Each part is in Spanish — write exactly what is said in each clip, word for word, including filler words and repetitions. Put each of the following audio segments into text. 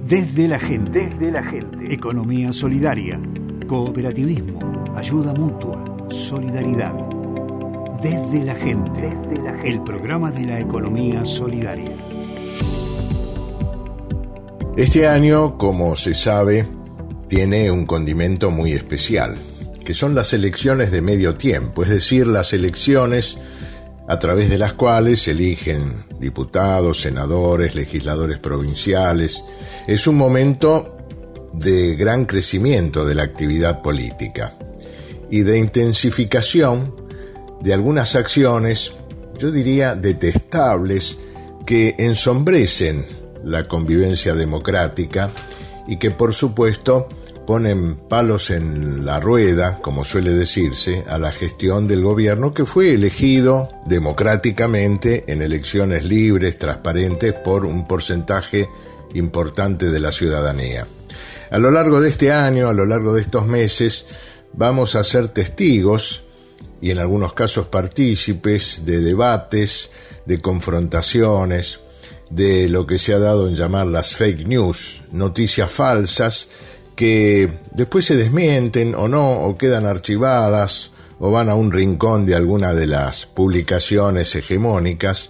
Desde la gente. Desde la gente. Economía solidaria, cooperativismo, ayuda mutua, solidaridad. Desde la gente. Desde la gente. El programa de la economía solidaria. Este año, como se sabe, tiene un condimento muy especial, que son las elecciones de medio tiempo, es decir, las elecciones a través de las cuales se eligen diputados, senadores, legisladores provinciales. Es un momento de gran crecimiento de la actividad política y de intensificación de algunas acciones, yo diría detestables, que ensombrecen la convivencia democrática y que, por supuesto, ponen palos en la rueda, como suele decirse, a la gestión del gobierno que fue elegido democráticamente en elecciones libres, transparentes, por un porcentaje importante de la ciudadanía. A lo largo de este año, a lo largo de estos meses, vamos a ser testigos y en algunos casos partícipes de debates, de confrontaciones, de lo que se ha dado en llamar las fake news, noticias falsas que después se desmienten o no, o quedan archivadas, o van a un rincón de alguna de las publicaciones hegemónicas,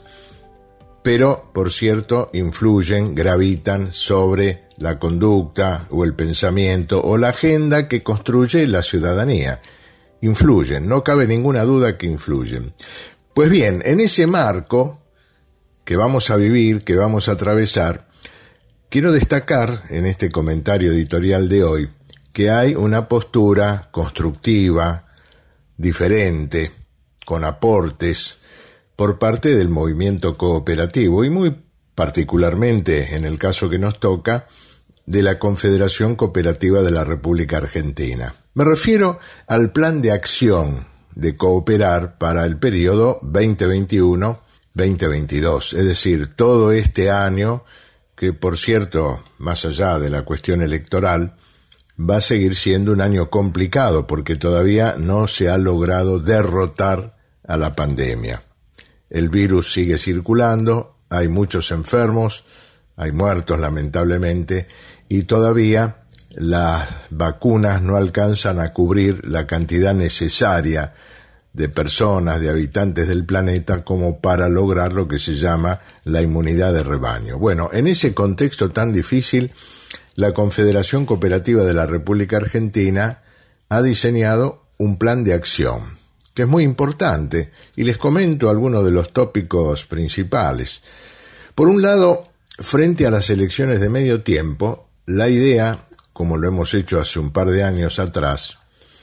pero, por cierto, influyen, gravitan sobre la conducta o el pensamiento o la agenda que construye la ciudadanía. Influyen, no cabe ninguna duda que influyen. Pues bien, en ese marco que vamos a vivir, que vamos a atravesar, quiero destacar en este comentario editorial de hoy que hay una postura constructiva, diferente, con aportes por parte del movimiento cooperativo y muy particularmente, en el caso que nos toca, de la Confederación Cooperativa de la República Argentina. Me refiero al plan de acción de cooperar para el periodo veinte veintiuno veinte veintidós, es decir, todo este año que, por cierto, más allá de la cuestión electoral, va a seguir siendo un año complicado porque todavía no se ha logrado derrotar a la pandemia. El virus sigue circulando, hay muchos enfermos, hay muertos lamentablemente, y todavía las vacunas no alcanzan a cubrir la cantidad necesaria de personas, de habitantes del planeta, como para lograr lo que se llama la inmunidad de rebaño. Bueno, en ese contexto tan difícil, la Confederación Cooperativa de la República Argentina ha diseñado un plan de acción, que es muy importante, y les comento algunos de los tópicos principales. Por un lado, frente a las elecciones de medio tiempo, la idea, como lo hemos hecho hace un par de años atrás,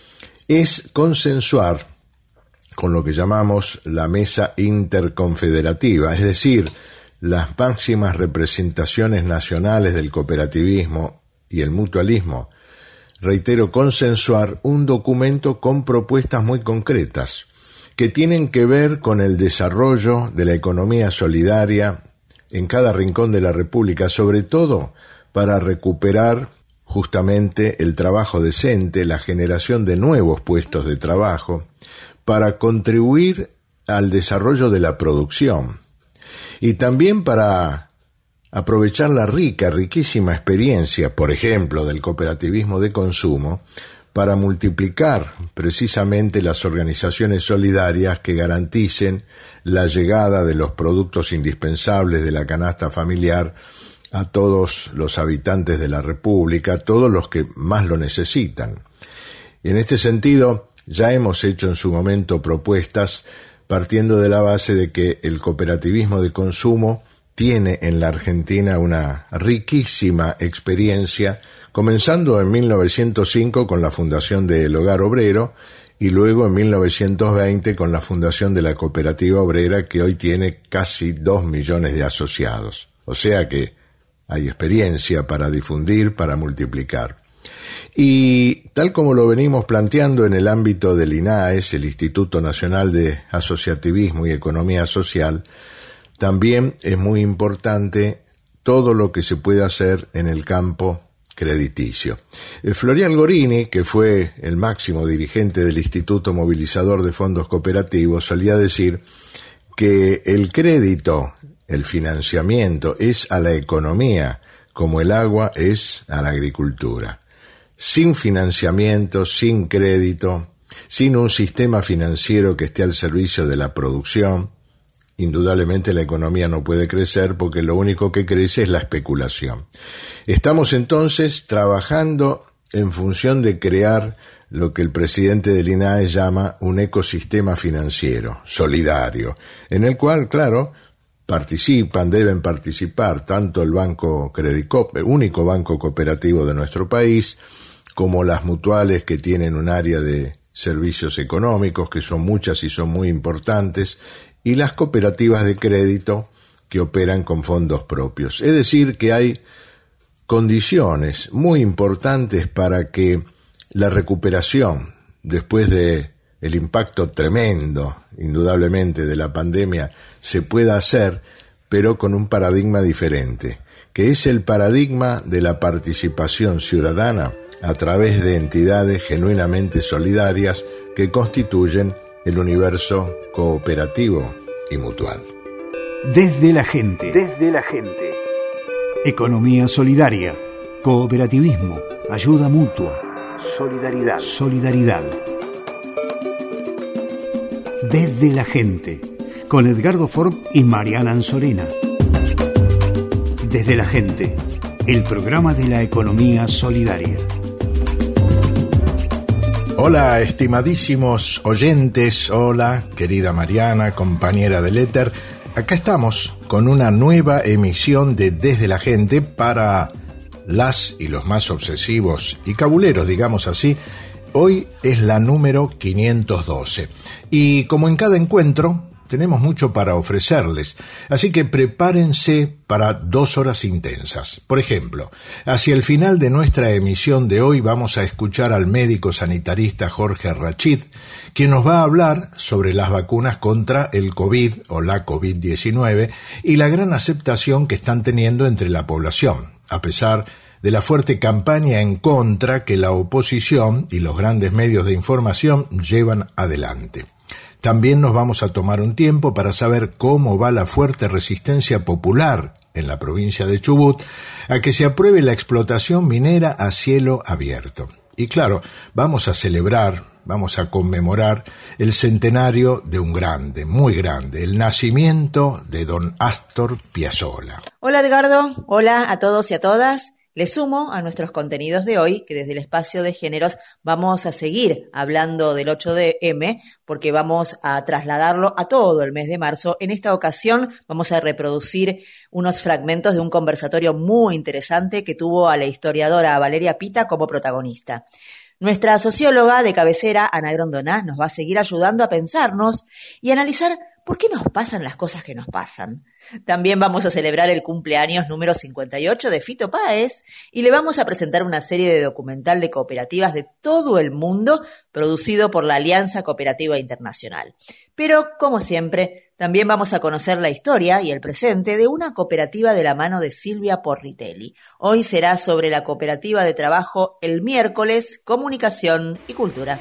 es consensuar con lo que llamamos la mesa interconfederativa, es decir, las máximas representaciones nacionales del cooperativismo y el mutualismo. Reitero, consensuar un documento con propuestas muy concretas que tienen que ver con el desarrollo de la economía solidaria en cada rincón de la República, sobre todo para recuperar justamente el trabajo decente, la generación de nuevos puestos de trabajo, para contribuir al desarrollo de la producción y también para aprovechar la rica, riquísima experiencia, por ejemplo, del cooperativismo de consumo, para multiplicar precisamente las organizaciones solidarias que garanticen la llegada de los productos indispensables de la canasta familiar a todos los habitantes de la República, a todos los que más lo necesitan. Y en este sentido, ya hemos hecho en su momento propuestas partiendo de la base de que el cooperativismo de consumo tiene en la Argentina una riquísima experiencia, comenzando en mil novecientos cinco con la fundación del Hogar Obrero y luego en mil novecientos veinte con la fundación de la Cooperativa Obrera, que hoy tiene casi dos millones de asociados. O sea que hay experiencia para difundir, para multiplicar. Y tal como lo venimos planteando en el ámbito del I N A E S, el Instituto Nacional de Asociativismo y Economía Social, también es muy importante todo lo que se puede hacer en el campo crediticio. Florian Gorini, que fue el máximo dirigente del Instituto Movilizador de Fondos Cooperativos, solía decir que el crédito, el financiamiento, es a la economía como el agua es a la agricultura. Sin financiamiento, sin crédito, sin un sistema financiero que esté al servicio de la producción, indudablemente la economía no puede crecer porque lo único que crece es la especulación. Estamos entonces trabajando en función de crear lo que el presidente del I N A E llama un ecosistema financiero, solidario, en el cual, claro, participan, deben participar tanto el Banco Credicop, el único banco cooperativo de nuestro país, como las mutuales que tienen un área de servicios económicos, que son muchas y son muy importantes, y las cooperativas de crédito que operan con fondos propios. Es decir, que hay condiciones muy importantes para que la recuperación, después de el impacto tremendo, indudablemente, de la pandemia, se pueda hacer, pero con un paradigma diferente, que es el paradigma de la participación ciudadana a través de entidades genuinamente solidarias que constituyen el universo cooperativo y mutual. Desde la gente. Desde la gente. Economía solidaria, cooperativismo, ayuda mutua, solidaridad. Solidaridad. Desde la gente, con Edgardo Forb y Mariana Anzorena. Desde la gente, el programa de la economía solidaria. Hola, estimadísimos oyentes, hola, querida Mariana, compañera del éter. Acá estamos con una nueva emisión de Desde la Gente para las y los más obsesivos y cabuleros, digamos así. Hoy es la número quinientos doce y como en cada encuentro tenemos mucho para ofrecerles, así que prepárense para dos horas intensas. Por ejemplo, hacia el final de nuestra emisión de hoy vamos a escuchar al médico sanitarista Jorge Rachid, quien nos va a hablar sobre las vacunas contra el COVID o la COVID diecinueve y la gran aceptación que están teniendo entre la población, a pesar de la fuerte campaña en contra que la oposición y los grandes medios de información llevan adelante. También nos vamos a tomar un tiempo para saber cómo va la fuerte resistencia popular en la provincia de Chubut a que se apruebe la explotación minera a cielo abierto. Y claro, vamos a celebrar, vamos a conmemorar el centenario de un grande, muy grande, el nacimiento de don Astor Piazzolla. Hola Edgardo, hola a todos y a todas. Le sumo a nuestros contenidos de hoy que desde el espacio de géneros vamos a seguir hablando del ocho de eme porque vamos a trasladarlo a todo el mes de marzo. En esta ocasión vamos a reproducir unos fragmentos de un conversatorio muy interesante que tuvo a la historiadora Valeria Pita como protagonista. Nuestra socióloga de cabecera, Ana Grondona, nos va a seguir ayudando a pensarnos y analizar por qué nos pasan las cosas que nos pasan. También vamos a celebrar el cumpleaños número cincuenta y ocho de Fito Páez y le vamos a presentar una serie de documental de cooperativas de todo el mundo producido por la Alianza Cooperativa Internacional. Pero, como siempre, también vamos a conocer la historia y el presente de una cooperativa de la mano de Silvia Porritelli. Hoy será sobre la cooperativa de trabajo El Miércoles, Comunicación y Cultura.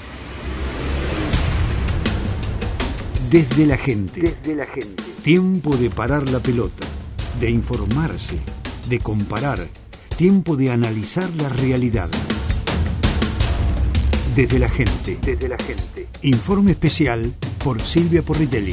Desde la gente. Desde la gente. Tiempo de parar la pelota, de informarse, de comparar, tiempo de analizar la realidad. Desde la gente. Desde la gente. Informe especial por Silvia Porritelli.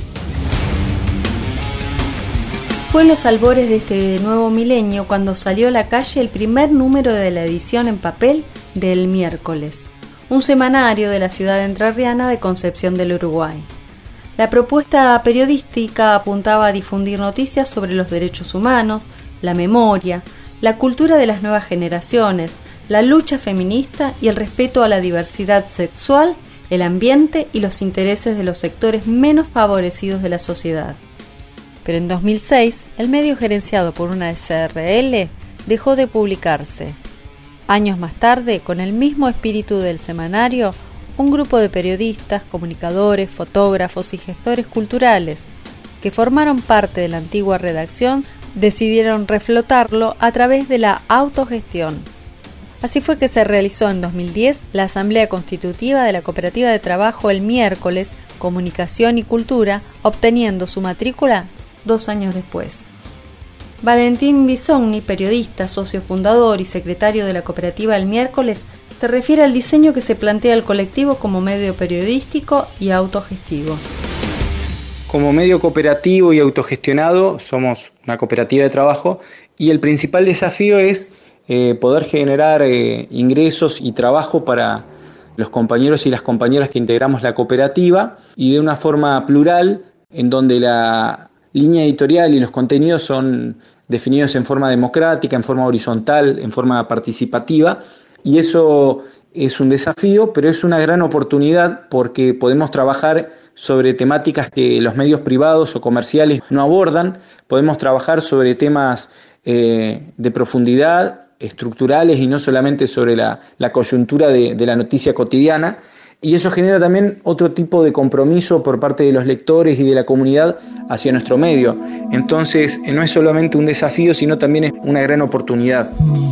Fue en los albores de este nuevo milenio cuando salió a la calle el primer número de la edición en papel de El Miércoles, un semanario de la ciudad entrerriana de Concepción del Uruguay. La propuesta periodística apuntaba a difundir noticias sobre los derechos humanos, la memoria, la cultura de las nuevas generaciones, la lucha feminista y el respeto a la diversidad sexual, el ambiente y los intereses de los sectores menos favorecidos de la sociedad. Pero en dos mil seis, el medio gerenciado por una ese erre ele dejó de publicarse. Años más tarde, con el mismo espíritu del semanario, un grupo de periodistas, comunicadores, fotógrafos y gestores culturales que formaron parte de la antigua redacción decidieron reflotarlo a través de la autogestión. Así fue que se realizó en dos mil diez la Asamblea Constitutiva de la Cooperativa de Trabajo El Miércoles, Comunicación y Cultura, obteniendo su matrícula dos años después. Valentín Bisogni, periodista, socio fundador y secretario de la cooperativa El Miércoles, se refiere al diseño que se plantea el colectivo como medio periodístico y autogestivo. Como medio cooperativo y autogestionado, somos una cooperativa de trabajo y el principal desafío es eh, poder generar eh, ingresos y trabajo para los compañeros y las compañeras que integramos la cooperativa y de una forma plural, en donde la línea editorial y los contenidos son definidos en forma democrática, en forma horizontal, en forma participativa, y eso es un desafío, pero es una gran oportunidad porque podemos trabajar sobre temáticas que los medios privados o comerciales no abordan, podemos trabajar sobre temas eh, de profundidad, estructurales y no solamente sobre la, la coyuntura de, de la noticia cotidiana, y eso genera también otro tipo de compromiso por parte de los lectores y de la comunidad hacia nuestro medio. Entonces no es solamente un desafío, sino también es una gran oportunidad.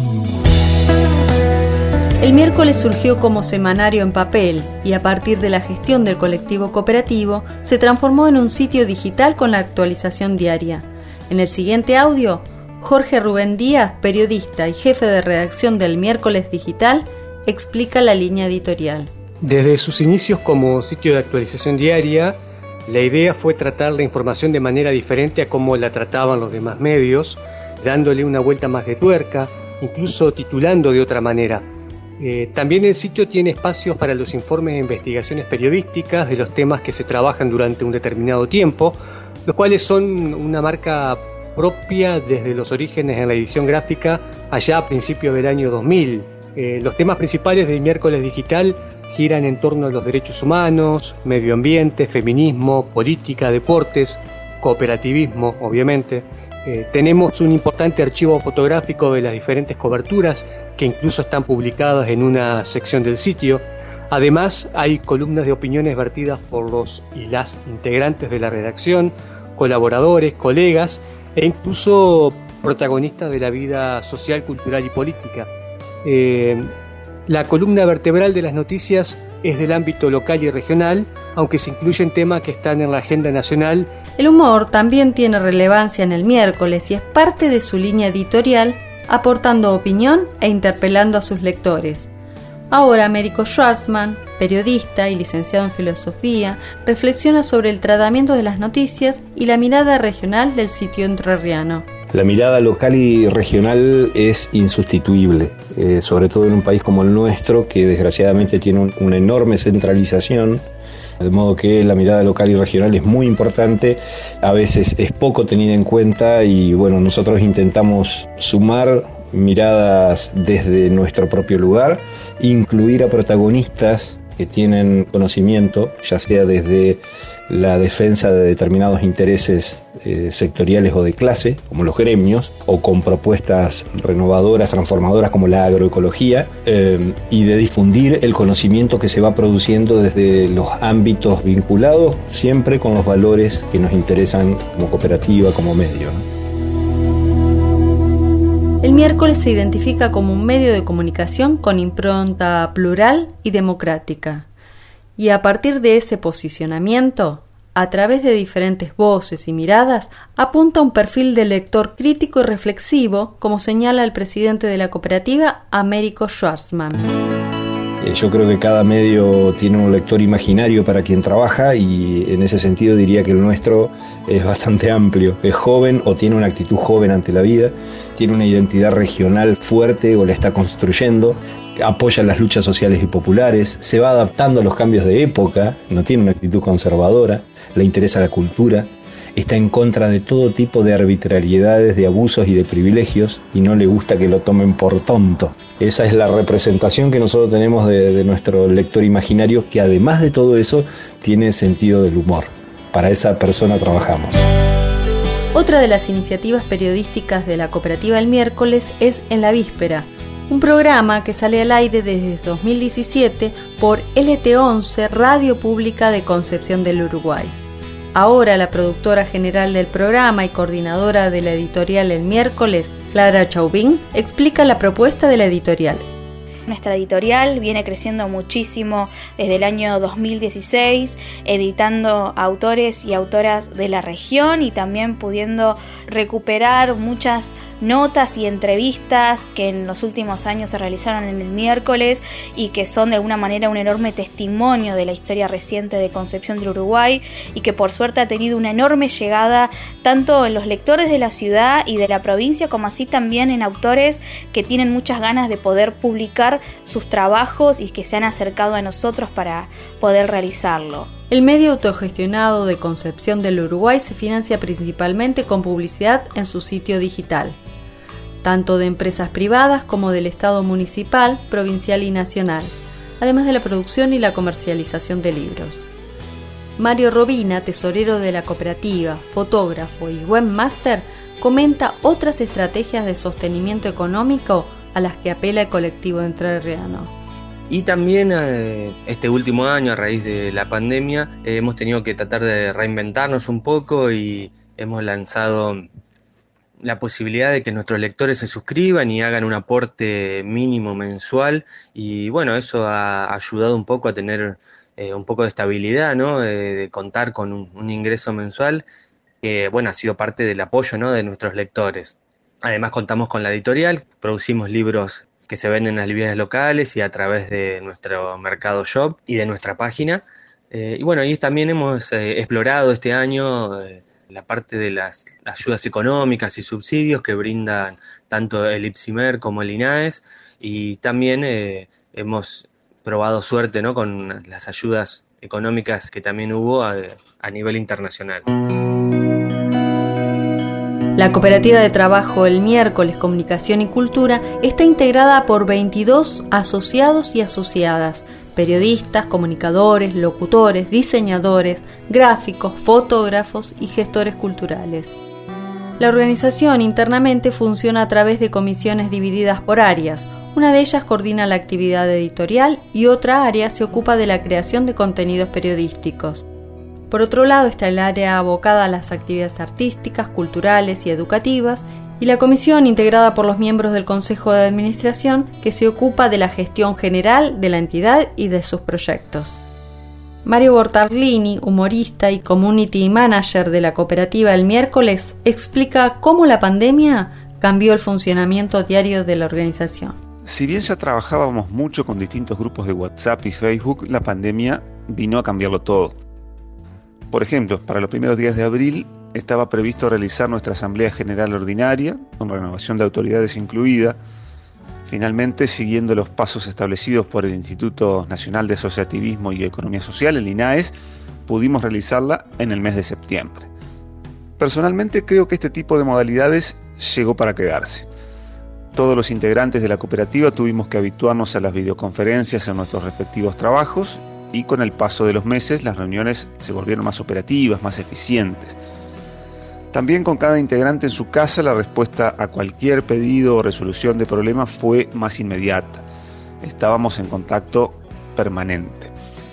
El Miércoles surgió como semanario en papel y a partir de la gestión del colectivo cooperativo se transformó en un sitio digital con la actualización diaria. En el siguiente audio, Jorge Rubén Díaz, periodista y jefe de redacción del Miércoles Digital, explica la línea editorial. Desde sus inicios como sitio de actualización diaria, la idea fue tratar la información de manera diferente a cómo la trataban los demás medios, dándole una vuelta más de tuerca, incluso titulando de otra manera. Eh, también el sitio tiene espacios para los informes e investigaciones periodísticas de los temas que se trabajan durante un determinado tiempo, los cuales son una marca propia desde los orígenes en la edición gráfica allá a principios del año dos mil. Eh, los temas principales del Miércoles Digital giran en torno a los derechos humanos, medio ambiente, feminismo, política, deportes, cooperativismo, obviamente. Eh, tenemos un importante archivo fotográfico de las diferentes coberturas que incluso están publicadas en una sección del sitio. Además, hay columnas de opiniones vertidas por los y las integrantes de la redacción, colaboradores, colegas e incluso protagonistas de la vida social, cultural y política. Eh, la columna vertebral de las noticias es del ámbito local y regional, aunque se incluyen temas que están en la agenda nacional. El humor también tiene relevancia en el Miércoles y es parte de su línea editorial, aportando opinión e interpelando a sus lectores. Ahora Américo Schwarzman, periodista y licenciado en filosofía, reflexiona sobre el tratamiento de las noticias y la mirada regional del sitio entrerriano. La mirada local y regional es insustituible, eh, sobre todo en un país como el nuestro, que desgraciadamente tiene un, una enorme centralización, de modo que la mirada local y regional es muy importante, a veces es poco tenida en cuenta y bueno, nosotros intentamos sumar miradas desde nuestro propio lugar, incluir a protagonistas que tienen conocimiento, ya sea desde la defensa de determinados intereses eh, sectoriales o de clase, como los gremios, o con propuestas renovadoras, transformadoras como la agroecología, eh, y de difundir el conocimiento que se va produciendo desde los ámbitos vinculados, siempre con los valores que nos interesan como cooperativa, como medio, ¿no? El Miércoles se identifica como un medio de comunicación con impronta plural y democrática. Y a partir de ese posicionamiento, a través de diferentes voces y miradas, apunta un perfil de lector crítico y reflexivo, como señala el presidente de la cooperativa, Américo Schwarzman. Yo creo que cada medio tiene un lector imaginario para quien trabaja y en ese sentido diría que el nuestro es bastante amplio. Es joven o tiene una actitud joven ante la vida, tiene una identidad regional fuerte o la está construyendo, apoya las luchas sociales y populares, se va adaptando a los cambios de época, no tiene una actitud conservadora, le interesa la cultura, está en contra de todo tipo de arbitrariedades, de abusos y de privilegios y no le gusta que lo tomen por tonto. Esa es la representación que nosotros tenemos de, de nuestro lector imaginario, que además de todo eso tiene sentido del humor. Para esa persona trabajamos. Otra de las iniciativas periodísticas de la cooperativa El Miércoles es En la Víspera, un programa que sale al aire desde dos mil diecisiete por L T once, Radio Pública de Concepción del Uruguay. Ahora la productora general del programa y coordinadora de la editorial El Miércoles, Clara Chauvin, explica la propuesta de la editorial. Nuestra editorial viene creciendo muchísimo desde el año dos mil dieciséis, editando autores y autoras de la región y también pudiendo recuperar muchas notas y entrevistas que en los últimos años se realizaron en el miércoles y que son de alguna manera un enorme testimonio de la historia reciente de Concepción del Uruguay y que por suerte ha tenido una enorme llegada tanto en los lectores de la ciudad y de la provincia como así también en autores que tienen muchas ganas de poder publicar sus trabajos y que se han acercado a nosotros para poder realizarlo. El medio autogestionado de Concepción del Uruguay se financia principalmente con publicidad en su sitio digital, tanto de empresas privadas como del Estado municipal, provincial y nacional, además de la producción y la comercialización de libros. Mario Robina, tesorero de la cooperativa, fotógrafo y webmaster, comenta otras estrategias de sostenimiento económico a las que apela el colectivo entrerriano. Y también eh, este último año, a raíz de la pandemia, eh, hemos tenido que tratar de reinventarnos un poco y hemos lanzado la posibilidad de que nuestros lectores se suscriban y hagan un aporte mínimo mensual y bueno, eso ha ayudado un poco a tener eh, un poco de estabilidad, ¿no? De, de contar con un, un ingreso mensual que bueno, ha sido parte del apoyo, ¿no? De nuestros lectores. Además contamos con la editorial, producimos libros que se venden en las librerías locales y a través de nuestro mercado shop y de nuestra página. Eh, y bueno, ahí también hemos eh, explorado este año eh, la parte de las ayudas económicas y subsidios que brindan tanto el IPSIMER como el INAES y también eh, hemos probado suerte, ¿no? Con las ayudas económicas que también hubo a, a nivel internacional. La cooperativa de trabajo El Miércoles Comunicación y Cultura está integrada por veintidós asociados y asociadas, periodistas, comunicadores, locutores, diseñadores, gráficos, fotógrafos y gestores culturales. La organización internamente funciona a través de comisiones divididas por áreas. Una de ellas coordina la actividad editorial y otra área se ocupa de la creación de contenidos periodísticos. Por otro lado está el área abocada a las actividades artísticas, culturales y educativas y la comisión integrada por los miembros del Consejo de Administración que se ocupa de la gestión general de la entidad y de sus proyectos. Mario Bortarlini, humorista y community manager de la cooperativa El Miércoles, explica cómo la pandemia cambió el funcionamiento diario de la organización. Si bien ya trabajábamos mucho con distintos grupos de WhatsApp y Facebook, la pandemia vino a cambiarlo todo. Por ejemplo, para los primeros días de abril estaba previsto realizar nuestra Asamblea General Ordinaria, con renovación de autoridades incluida. Finalmente, siguiendo los pasos establecidos por el Instituto Nacional de Asociativismo y Economía Social, el INAES, pudimos realizarla en el mes de septiembre. Personalmente creo que este tipo de modalidades llegó para quedarse. Todos los integrantes de la cooperativa tuvimos que habituarnos a las videoconferencias en nuestros respectivos trabajos y con el paso de los meses las reuniones se volvieron más operativas, más eficientes. También con cada integrante en su casa la respuesta a cualquier pedido o resolución de problema fue más inmediata. Estábamos en contacto permanente.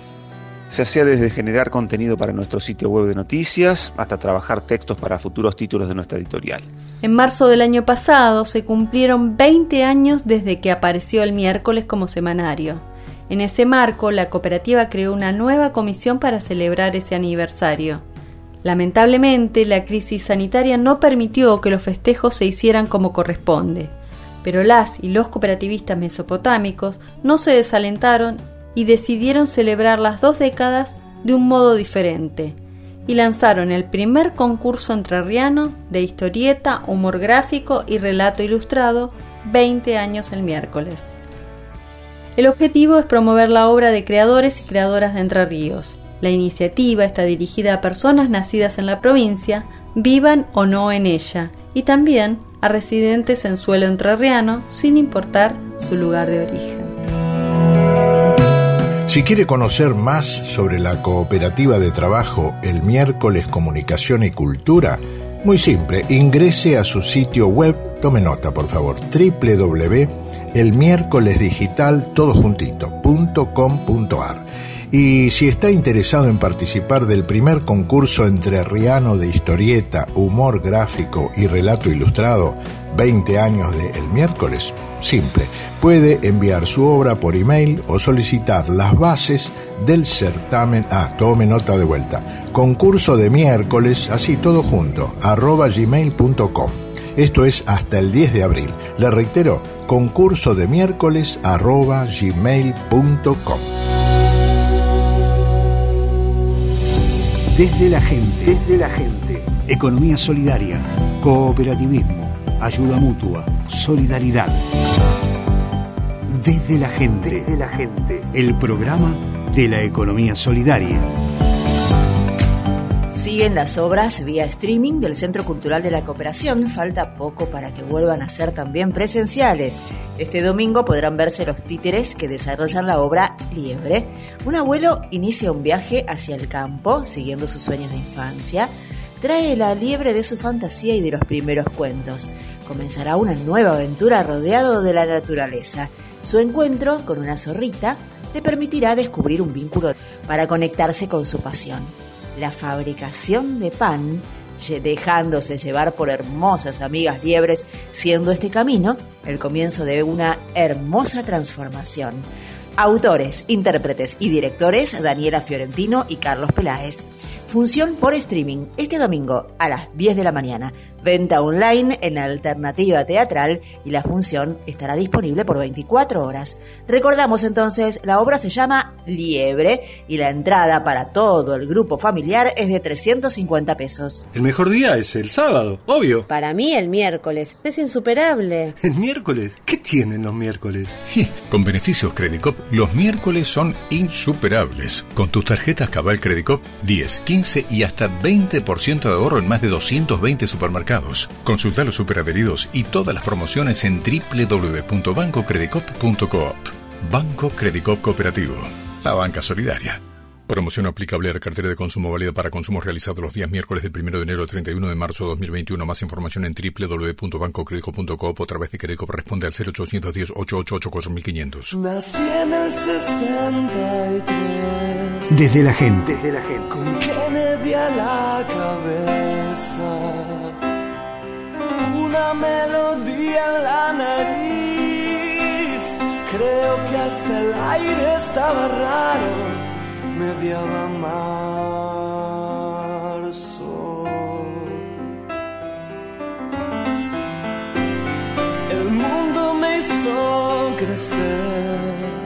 Se hacía desde generar contenido para nuestro sitio web de noticias hasta trabajar textos para futuros títulos de nuestra editorial. En marzo del año pasado se cumplieron veinte años desde que apareció El Miércoles como semanario. En ese marco, la cooperativa creó una nueva comisión para celebrar ese aniversario. Lamentablemente, la crisis sanitaria no permitió que los festejos se hicieran como corresponde, pero las y los cooperativistas mesopotámicos no se desalentaron y decidieron celebrar las dos décadas de un modo diferente, y lanzaron el primer concurso entrerriano de historieta, humor gráfico y relato ilustrado, veinte años el miércoles. El objetivo es promover la obra de creadores y creadoras de Entre Ríos. La iniciativa está dirigida a personas nacidas en la provincia, vivan o no en ella, y también a residentes en suelo entrerriano, sin importar su lugar de origen. Si quiere conocer más sobre la cooperativa de trabajo El Miércoles Comunicación y Cultura, muy simple, ingrese a su sitio web, tome nota por favor, doble u doble u doble u punto el miércoles digital todo juntito punto com punto a r. Y si está interesado en participar del primer concurso entrerriano de historieta, humor gráfico y relato ilustrado, veinte años de El Miércoles, Simple. Puede enviar su obra por email o solicitar las bases del certamen. Ah, tome nota de vuelta. Concurso de miércoles, así todo junto, arroba gmail punto com. Esto es hasta el diez de abril. Le reitero, concurso de miércoles arroba gmail punto com. Desde la gente, desde la gente. Economía solidaria, cooperativismo, ayuda mutua, solidaridad. Desde la gente, desde la gente. El programa de la economía solidaria. Siguen las obras vía streaming del Centro Cultural de la Cooperación. Falta poco para que vuelvan a ser también presenciales. Este domingo podrán verse los títeres que desarrollan la obra Liebre. Un abuelo inicia un viaje hacia el campo, siguiendo sus sueños de infancia. Trae la liebre de su fantasía y de los primeros cuentos. Comenzará una nueva aventura rodeado de la naturaleza. Su encuentro con una zorrita le permitirá descubrir un vínculo para conectarse con su pasión, la fabricación de pan, dejándose llevar por hermosas amigas liebres, siendo este camino el comienzo de una hermosa transformación. Autores, intérpretes y directores: Daniela Fiorentino y Carlos Peláez. Función por streaming este domingo a las diez de la mañana. Venta online en Alternativa Teatral y la función estará disponible por veinticuatro horas. Recordamos entonces, la obra se llama Liebre y la entrada para todo el grupo familiar es de trescientos cincuenta pesos. El mejor día es el sábado, obvio. Para mí el miércoles es insuperable. ¿El miércoles? ¿Qué tienen los miércoles? Con beneficios Credicop, los miércoles son insuperables. Con tus tarjetas Cabal Credicop, diez, quince y hasta veinte por ciento de ahorro en más de doscientos veinte supermercados. Consulta los superadheridos y todas las promociones en doble u doble u doble u punto banco credicop punto coop. Banco Credicop Cooperativo, la banca solidaria. Promoción aplicable a la cartera de consumo válida para consumos realizados los días miércoles del primero de enero al treinta y uno de marzo de dos mil veintiuno. Más información en doble u doble u doble u punto banco credicop punto coop o a través de Credicop. Responde al cero ochocientos diez, ochocientos ochenta y ocho, cuatro mil quinientos. Nací en el sesenta y tres. Desde la gente. Desde la gente. Con Kennedy a la cabeza. Una melodía en la nariz. Creo que hasta el aire estaba raro. Mediaba marzo. El mundo me hizo crecer.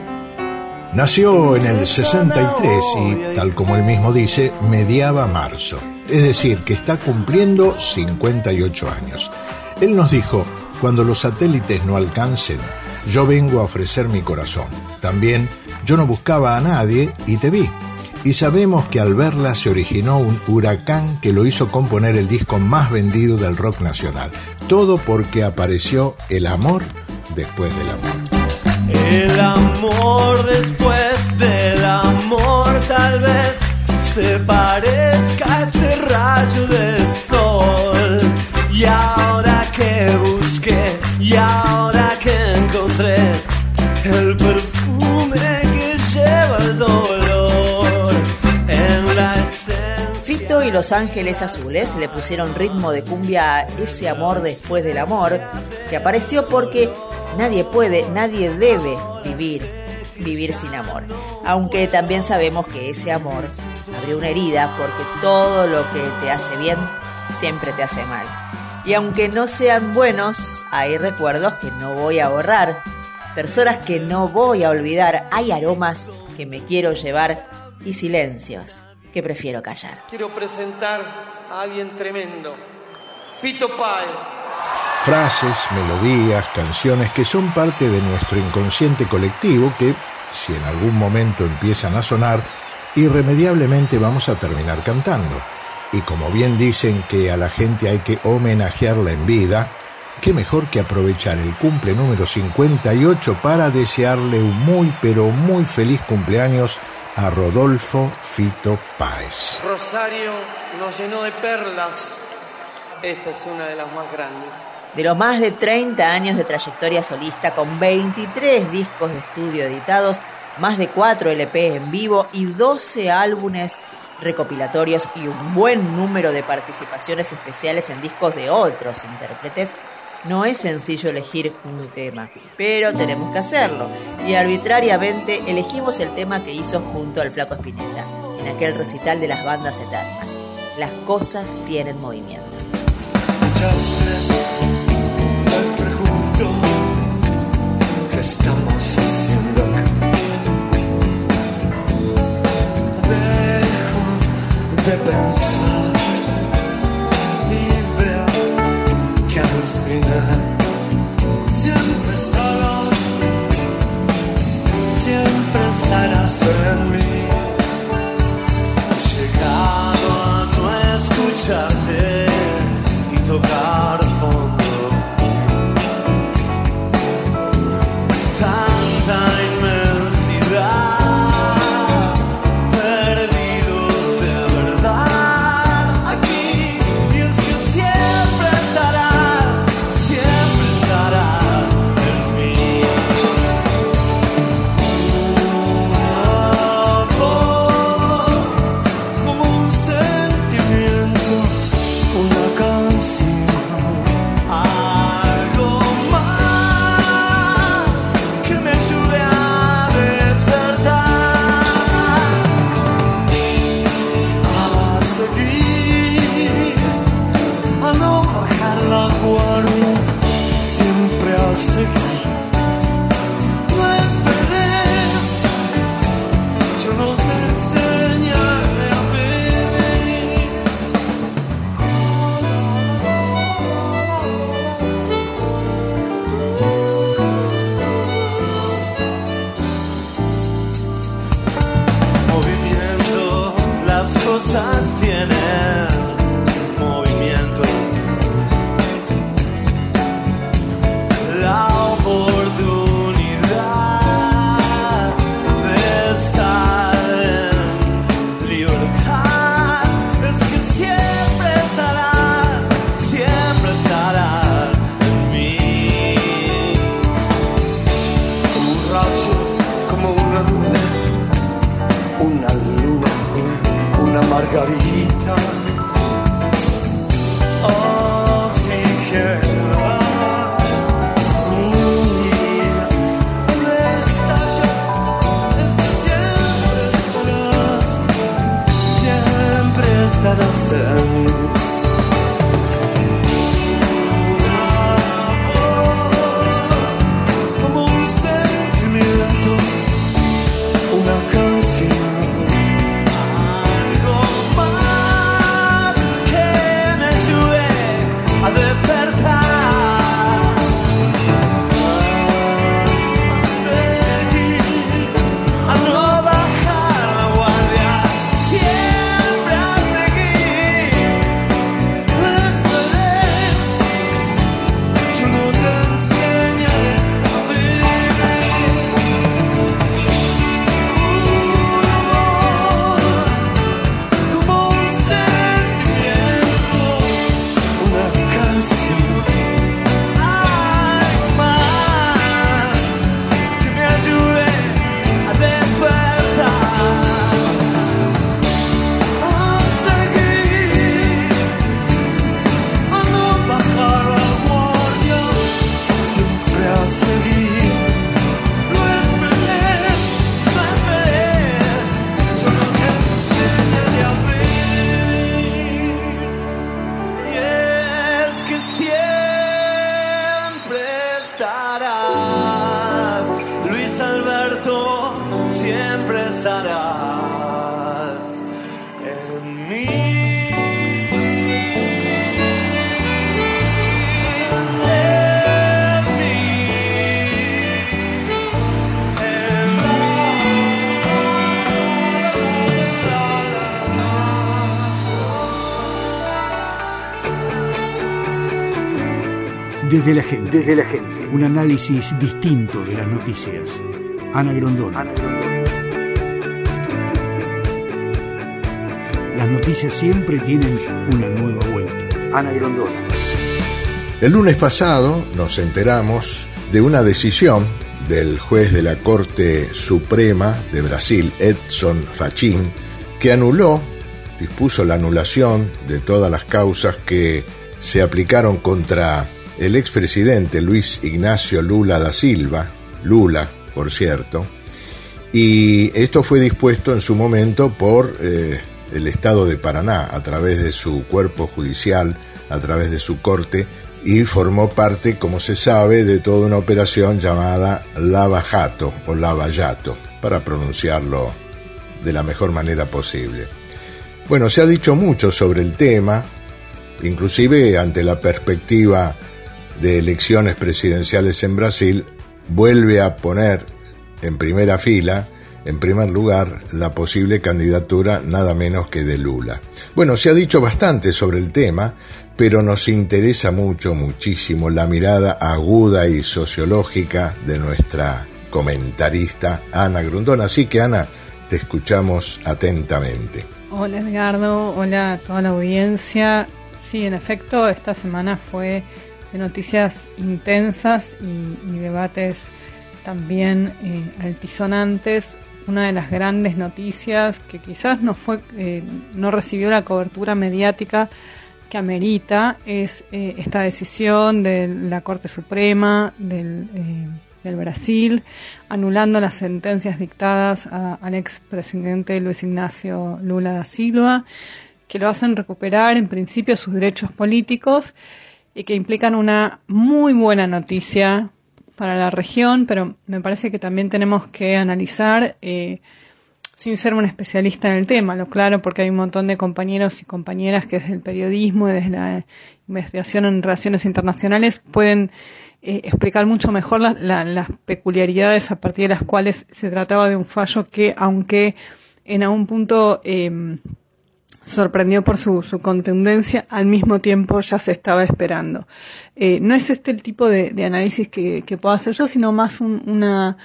Nació en el sesenta y tres y, tal como él mismo dice, mediaba marzo. Es decir, que está cumpliendo cincuenta y ocho años. Él nos dijo: cuando los satélites no alcancen, yo vengo a ofrecer mi corazón. También, yo no buscaba a nadie y te vi. Y sabemos que al verla se originó un huracán que lo hizo componer el disco más vendido del rock nacional. Todo porque apareció el amor después del amor. El amor después del amor tal vez se parezca a este rayo del sol. Y ahora que busqué, y ahora que encontré el perfume que lleva el dolor en la esencia. Fito y Los Ángeles Azules le pusieron ritmo de cumbia a ese amor después del amor, que apareció porque nadie puede, nadie debe vivir, vivir sin amor. Aunque también sabemos que ese amor abrió una herida, porque todo lo que te hace bien siempre te hace mal. Y aunque no sean buenos, hay recuerdos que no voy a borrar, personas que no voy a olvidar, hay aromas que me quiero llevar y silencios que prefiero callar. Quiero presentar a alguien tremendo, Fito Páez. Frases, melodías, canciones que son parte de nuestro inconsciente colectivo que, si en algún momento empiezan a sonar, irremediablemente vamos a terminar cantando. Y como bien dicen que a la gente hay que homenajearla en vida, qué mejor que aprovechar el cumple número cincuenta y ocho para desearle un muy pero muy feliz cumpleaños a Rodolfo Fito Páez. Rosario nos llenó de perlas. Esta es una de las más grandes. De los más de treinta años de trayectoria solista, con veintitrés discos de estudio editados, más de cuatro L P en vivo y doce álbumes recopilatorios y un buen número de participaciones especiales en discos de otros intérpretes, No es sencillo elegir un tema, pero tenemos que hacerlo. Y arbitrariamente elegimos el tema que hizo junto al Flaco Spinetta, en aquel recital de las bandas eternas. Las cosas tienen movimiento. Muchas veces me pregunto qué estamos haciendo acá. Dejo de pensar y veo que al final siempre estarás, siempre estarás en mí. He llegado a no escucharte y tocar fondo. Tanta inmensidad, perdidos de verdad aquí. Y es que siempre estarás, siempre estarás en mí. Una voz, como un sentimiento, una canción, algo más que me ayude a despertar, a seguir, a no bajar la guardia, siempre a seguir. No esperes, yo no te enseñaré a vivir. Movimiento, las cosas tienen movimiento. La oportunidad de estar en libertad es que siempre estarás, siempre estarás en mí. Como un rayo, como una nube, una luna, una margarita, oxígeno. Mi vida estalla, es que siempre estarás, siempre estarás en mí. Como un sentimiento, una canción, algo más que me ayude a despertar, a seguir, a no bajar la guardia, siempre a seguir. No esperes, yo no te enseñaré a vivir. Como un sentimiento, una canción, algo más que me ayude a despertar, a seguir, a no bajar la guardia, siempre a seguir. No esperes, no esperes, yo no te enseñaré a vivir. Y es que siempre estarás, Luis Alberto, siempre estarás en mí. En mí, en Desde la gente, desde la gente, un análisis distinto de las noticias. Ana Grondona. Las noticias siempre tienen una nueva vuelta. Ana Grondona. El lunes pasado nos enteramos de una decisión del juez de la Corte Suprema de Brasil, Edson Fachin, que anuló, dispuso la anulación de todas las causas que se aplicaron contra el expresidente Luis Ignacio Lula da Silva, Lula, por cierto, y esto fue dispuesto en su momento por eh, el Estado de Paraná, a través de su cuerpo judicial, a través de su corte, y formó parte, como se sabe, de toda una operación llamada Lava Jato o Lava Yato, para pronunciarlo de la mejor manera posible. Bueno, se ha dicho mucho sobre el tema, inclusive ante la perspectiva de elecciones presidenciales en Brasil, vuelve a poner en primera fila, en primer lugar, la posible candidatura nada menos que de Lula. Bueno, se ha dicho bastante sobre el tema, pero nos interesa mucho, muchísimo la mirada aguda y sociológica de nuestra comentarista Ana Grondona. Así que, Ana, te escuchamos atentamente. Hola, Edgardo. Hola a toda la audiencia. Sí, en efecto, esta semana fue de noticias intensas y, y debates también eh, altisonantes. Una de las grandes noticias que quizás no fue, eh, no recibió la cobertura mediática que amerita es eh, esta decisión de la Corte Suprema del, eh, del Brasil, anulando las sentencias dictadas a, al expresidente Luis Ignacio Lula da Silva, que lo hacen recuperar en principio sus derechos políticos y que implican una muy buena noticia para la región, pero me parece que también tenemos que analizar eh, sin ser un especialista en el tema, lo claro, porque hay un montón de compañeros y compañeras que desde el periodismo y desde la investigación en relaciones internacionales pueden eh, explicar mucho mejor la, la, las peculiaridades a partir de las cuales se trataba de un fallo que, aunque en algún punto eh, sorprendió por su, su contundencia, al mismo tiempo ya se estaba esperando. Eh, no es este el tipo de, de análisis que, que puedo hacer yo, sino más un, una...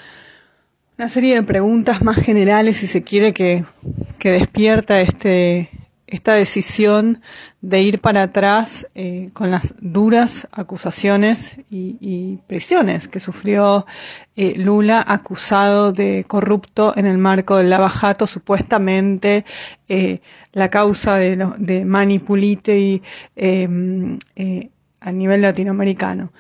Una serie de preguntas más generales, si se quiere, que, que despierta este, esta decisión de ir para atrás eh, con las duras acusaciones y, y prisiones que sufrió eh, Lula, acusado de corrupto en el marco del Lava Jato, supuestamente eh, la causa de, lo, de Mani Pulitei eh, eh, a nivel latinoamericano.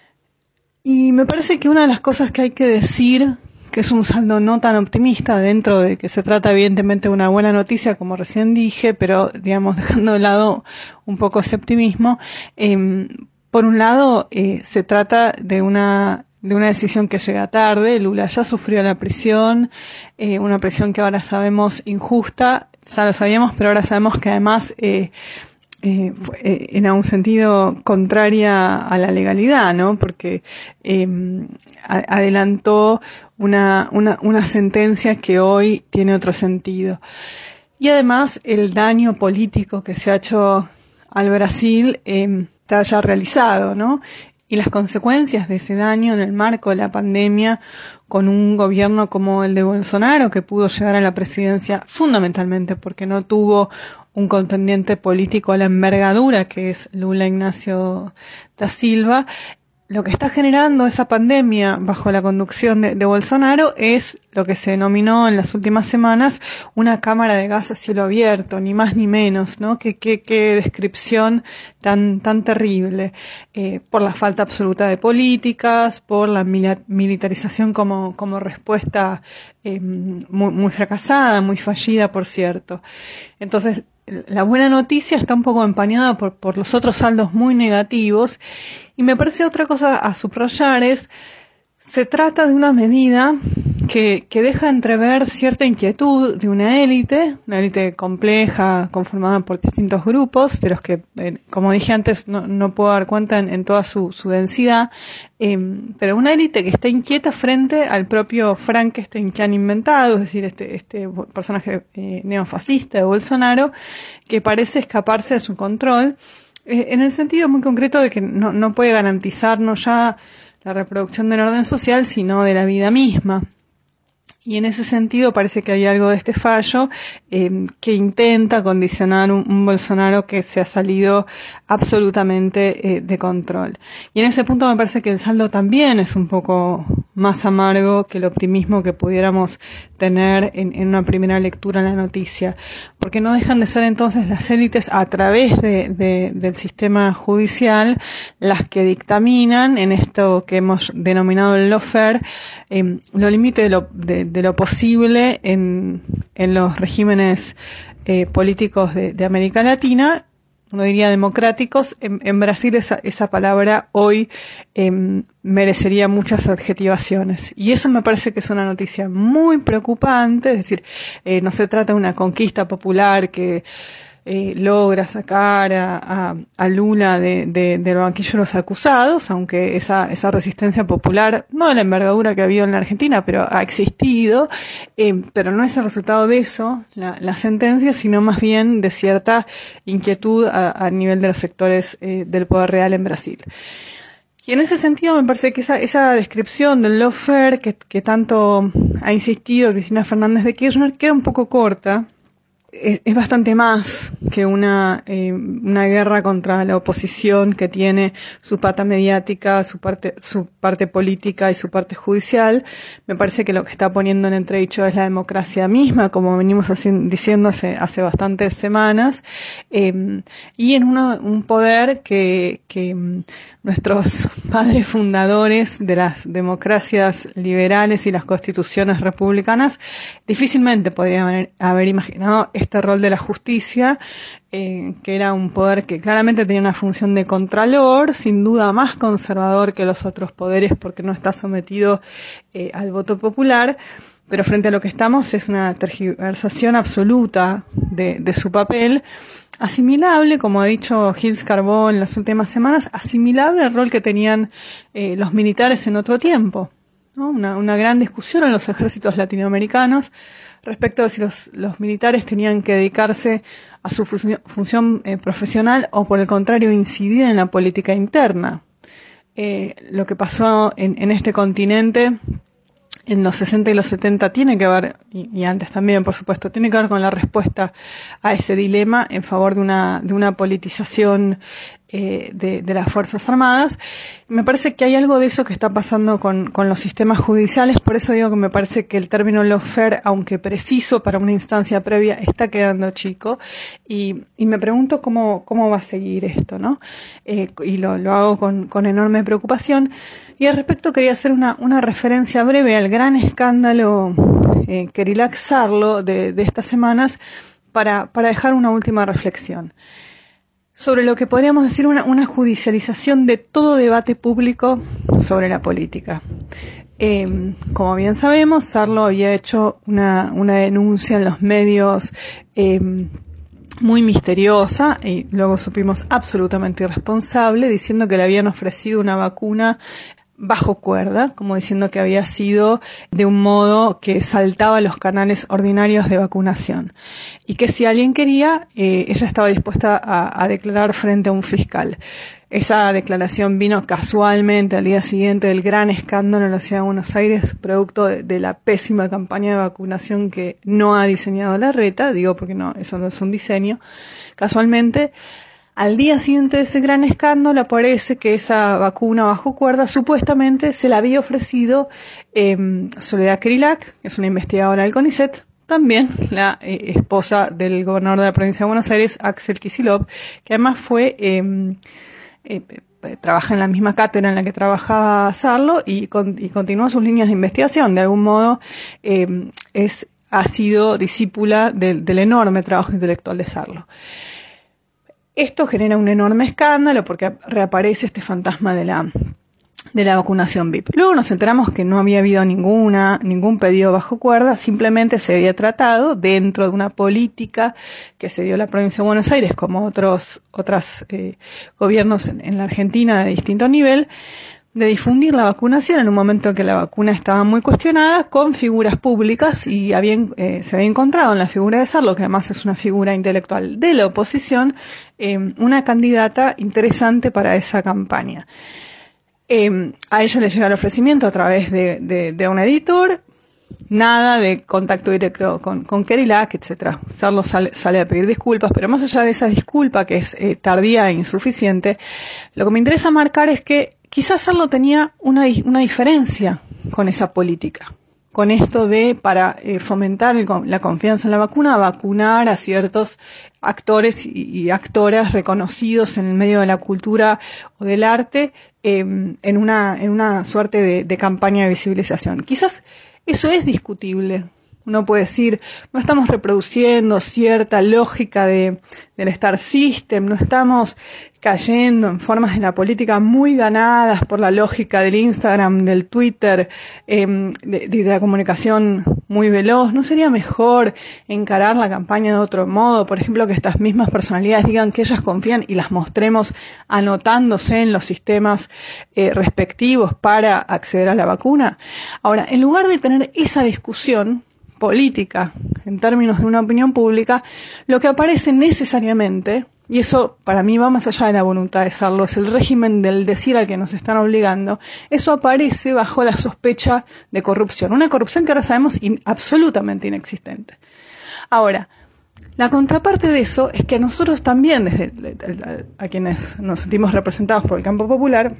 Y me parece que una de las cosas que hay que decir, que es un saldo no tan optimista, dentro de que se trata evidentemente de una buena noticia, como recién dije, pero digamos dejando de lado un poco ese optimismo, eh, por un lado eh, se trata de una de una decisión que llega tarde. Lula ya sufrió la prisión, eh, una prisión que ahora sabemos injusta, ya lo sabíamos, pero ahora sabemos que además eh, Eh, eh, en algún sentido contraria a la legalidad, ¿no? Porque eh, a, adelantó una, una, una sentencia que hoy tiene otro sentido. Y además el daño político que se ha hecho al Brasil eh, está ya realizado, ¿no? Y las consecuencias de ese daño en el marco de la pandemia, con un gobierno como el de Bolsonaro, que pudo llegar a la presidencia fundamentalmente porque no tuvo un contendiente político a la envergadura que es Lula Ignacio da Silva, lo que está generando esa pandemia bajo la conducción de, de Bolsonaro es lo que se denominó en las últimas semanas una cámara de gas a cielo abierto, ni más ni menos, ¿no? Qué, qué, qué descripción tan, tan terrible, eh, por la falta absoluta de políticas, por la militarización como, como respuesta eh, muy, muy fracasada, muy fallida, por cierto. Entonces, la buena noticia está un poco empañada por, por los otros saldos muy negativos, y me parece otra cosa a subrayar es, se trata de una medida que, que deja entrever cierta inquietud de una élite, una élite compleja, conformada por distintos grupos, de los que, eh, como dije antes, no, no puedo dar cuenta en, en toda su, su densidad, eh, pero una élite que está inquieta frente al propio Frankenstein que han inventado, es decir, este, este personaje eh, neofascista de Bolsonaro, que parece escaparse de su control, eh, en el sentido muy concreto de que no, no puede garantizarnos ya la reproducción del orden social, sino de la vida misma. Y en ese sentido parece que hay algo de este fallo eh, que intenta condicionar un, un Bolsonaro que se ha salido absolutamente eh, de control. Y en ese punto me parece que el saldo también es un poco más amargo que el optimismo que pudiéramos tener en, en una primera lectura en la noticia, porque no dejan de ser entonces las élites a través de, de, del sistema judicial las que dictaminan en esto que hemos denominado el lawfare, eh, lo límite de lo, de, de lo posible en, en los regímenes eh, políticos de, de América Latina. Uno diría democráticos. En, en Brasil esa, esa palabra hoy eh, merecería muchas adjetivaciones. Y eso me parece que es una noticia muy preocupante. Es decir, eh, no se trata de una conquista popular que eh, logra sacar a, a, a Lula de, de, del banquillo de los acusados, aunque esa, esa resistencia popular, no de la envergadura que ha habido en la Argentina, pero ha existido, eh, pero no es el resultado de eso, la, la sentencia, sino más bien de cierta inquietud a, a nivel de los sectores eh, del poder real en Brasil. Y en ese sentido me parece que esa, esa descripción del lawfare que, que tanto ha insistido Cristina Fernández de Kirchner queda un poco corta. Es, es bastante más que una, eh, una guerra contra la oposición que tiene su pata mediática, su parte, su parte política y su parte judicial. Me parece que lo que está poniendo en entredicho es la democracia misma, como venimos así, diciendo hace, hace bastantes semanas, eh, y en uno, un poder que, que nuestros padres fundadores de las democracias liberales y las constituciones republicanas difícilmente podrían haber, haber imaginado este rol de la justicia, eh, que era un poder que claramente tenía una función de contralor, sin duda más conservador que los otros poderes porque no está sometido eh, al voto popular, pero frente a lo que estamos es una tergiversación absoluta de, de su papel, asimilable, como ha dicho Gilles Carbó en las últimas semanas, asimilable al rol que tenían eh, los militares en otro tiempo, ¿no? Una, una gran discusión en los ejércitos latinoamericanos respecto de si los, los militares tenían que dedicarse a su función, función eh, profesional o por el contrario incidir en la política interna. Eh, lo que pasó en, en este continente en los sesenta y los setenta tiene que ver, y, y antes también por supuesto, tiene que ver con la respuesta a ese dilema en favor de una, de una politización eh, de, de las Fuerzas Armadas. Me parece que hay algo de eso que está pasando con, con los sistemas judiciales, por eso digo que me parece que el término lawfare, aunque preciso para una instancia previa, está quedando chico, y, y me pregunto cómo, cómo va a seguir esto, ¿no? Eh, y lo, lo hago con, con enorme preocupación. Y al respecto quería hacer una, una referencia breve al gran escándalo eh, Kerilach Sarlo de, de estas semanas para, para dejar una última reflexión sobre lo que podríamos decir una, una judicialización de todo debate público sobre la política. Eh, como bien sabemos, Sarlo había hecho una, una denuncia en los medios eh, muy misteriosa, y luego supimos absolutamente irresponsable, diciendo que le habían ofrecido una vacuna bajo cuerda, como diciendo que había sido de un modo que saltaba los canales ordinarios de vacunación, y que si alguien quería, eh, ella estaba dispuesta a, a declarar frente a un fiscal. Esa declaración vino casualmente al día siguiente del gran escándalo en la ciudad de Buenos Aires, producto de, de la pésima campaña de vacunación que no ha diseñado Larreta, digo porque no, eso no es un diseño. Casualmente, al día siguiente de ese gran escándalo aparece que esa vacuna bajo cuerda supuestamente se la había ofrecido eh, Soledad Kerilach, que es una investigadora del CONICET, también la eh, esposa del gobernador de la provincia de Buenos Aires, Axel Kicillof, que además fue eh, eh, trabaja en la misma cátedra en la que trabajaba Sarlo y, con, y continuó sus líneas de investigación. De algún modo eh, es ha sido discípula del, del enorme trabajo intelectual de Sarlo. Esto genera un enorme escándalo porque reaparece este fantasma de la, de la vacunación V I P. Luego nos enteramos que no había habido ninguna, ningún pedido bajo cuerda, simplemente se había tratado dentro de una política que se dio en la provincia de Buenos Aires, como otros, otros eh, gobiernos en, en la Argentina de distinto nivel, de difundir la vacunación en un momento en que la vacuna estaba muy cuestionada con figuras públicas, y había, eh, se había encontrado en la figura de Sarlo, que además es una figura intelectual de la oposición, eh, una candidata interesante para esa campaña. Eh, a ella le llega el ofrecimiento a través de, de, de un editor, nada de contacto directo con, con Kerilach, etcétera. Sarlo sale, sale a pedir disculpas, pero más allá de esa disculpa que es eh, tardía e insuficiente, lo que me interesa marcar es que quizás Sarlo tenía una, una diferencia con esa política. Con esto de, para eh, fomentar el, la confianza en la vacuna, vacunar a ciertos actores y, y actoras reconocidos en el medio de la cultura o del arte eh, en una en una suerte de, de campaña de visibilización. Quizás eso es discutible. Uno puede decir, no estamos reproduciendo cierta lógica de, del Star System, no estamos cayendo en formas de la política muy ganadas por la lógica del Instagram, del Twitter, eh, de, de la comunicación muy veloz. ¿No sería mejor encarar la campaña de otro modo? Por ejemplo, que estas mismas personalidades digan que ellas confían y las mostremos anotándose en los sistemas eh, respectivos para acceder a la vacuna. Ahora, en lugar de tener esa discusión política, en términos de una opinión pública, lo que aparece necesariamente, y eso para mí va más allá de la voluntad de serlo, es el régimen del decir al que nos están obligando, eso aparece bajo la sospecha de corrupción, una corrupción que ahora sabemos in, absolutamente inexistente. Ahora, la contraparte de eso es que nosotros también, desde a, a quienes nos sentimos representados por el campo popular,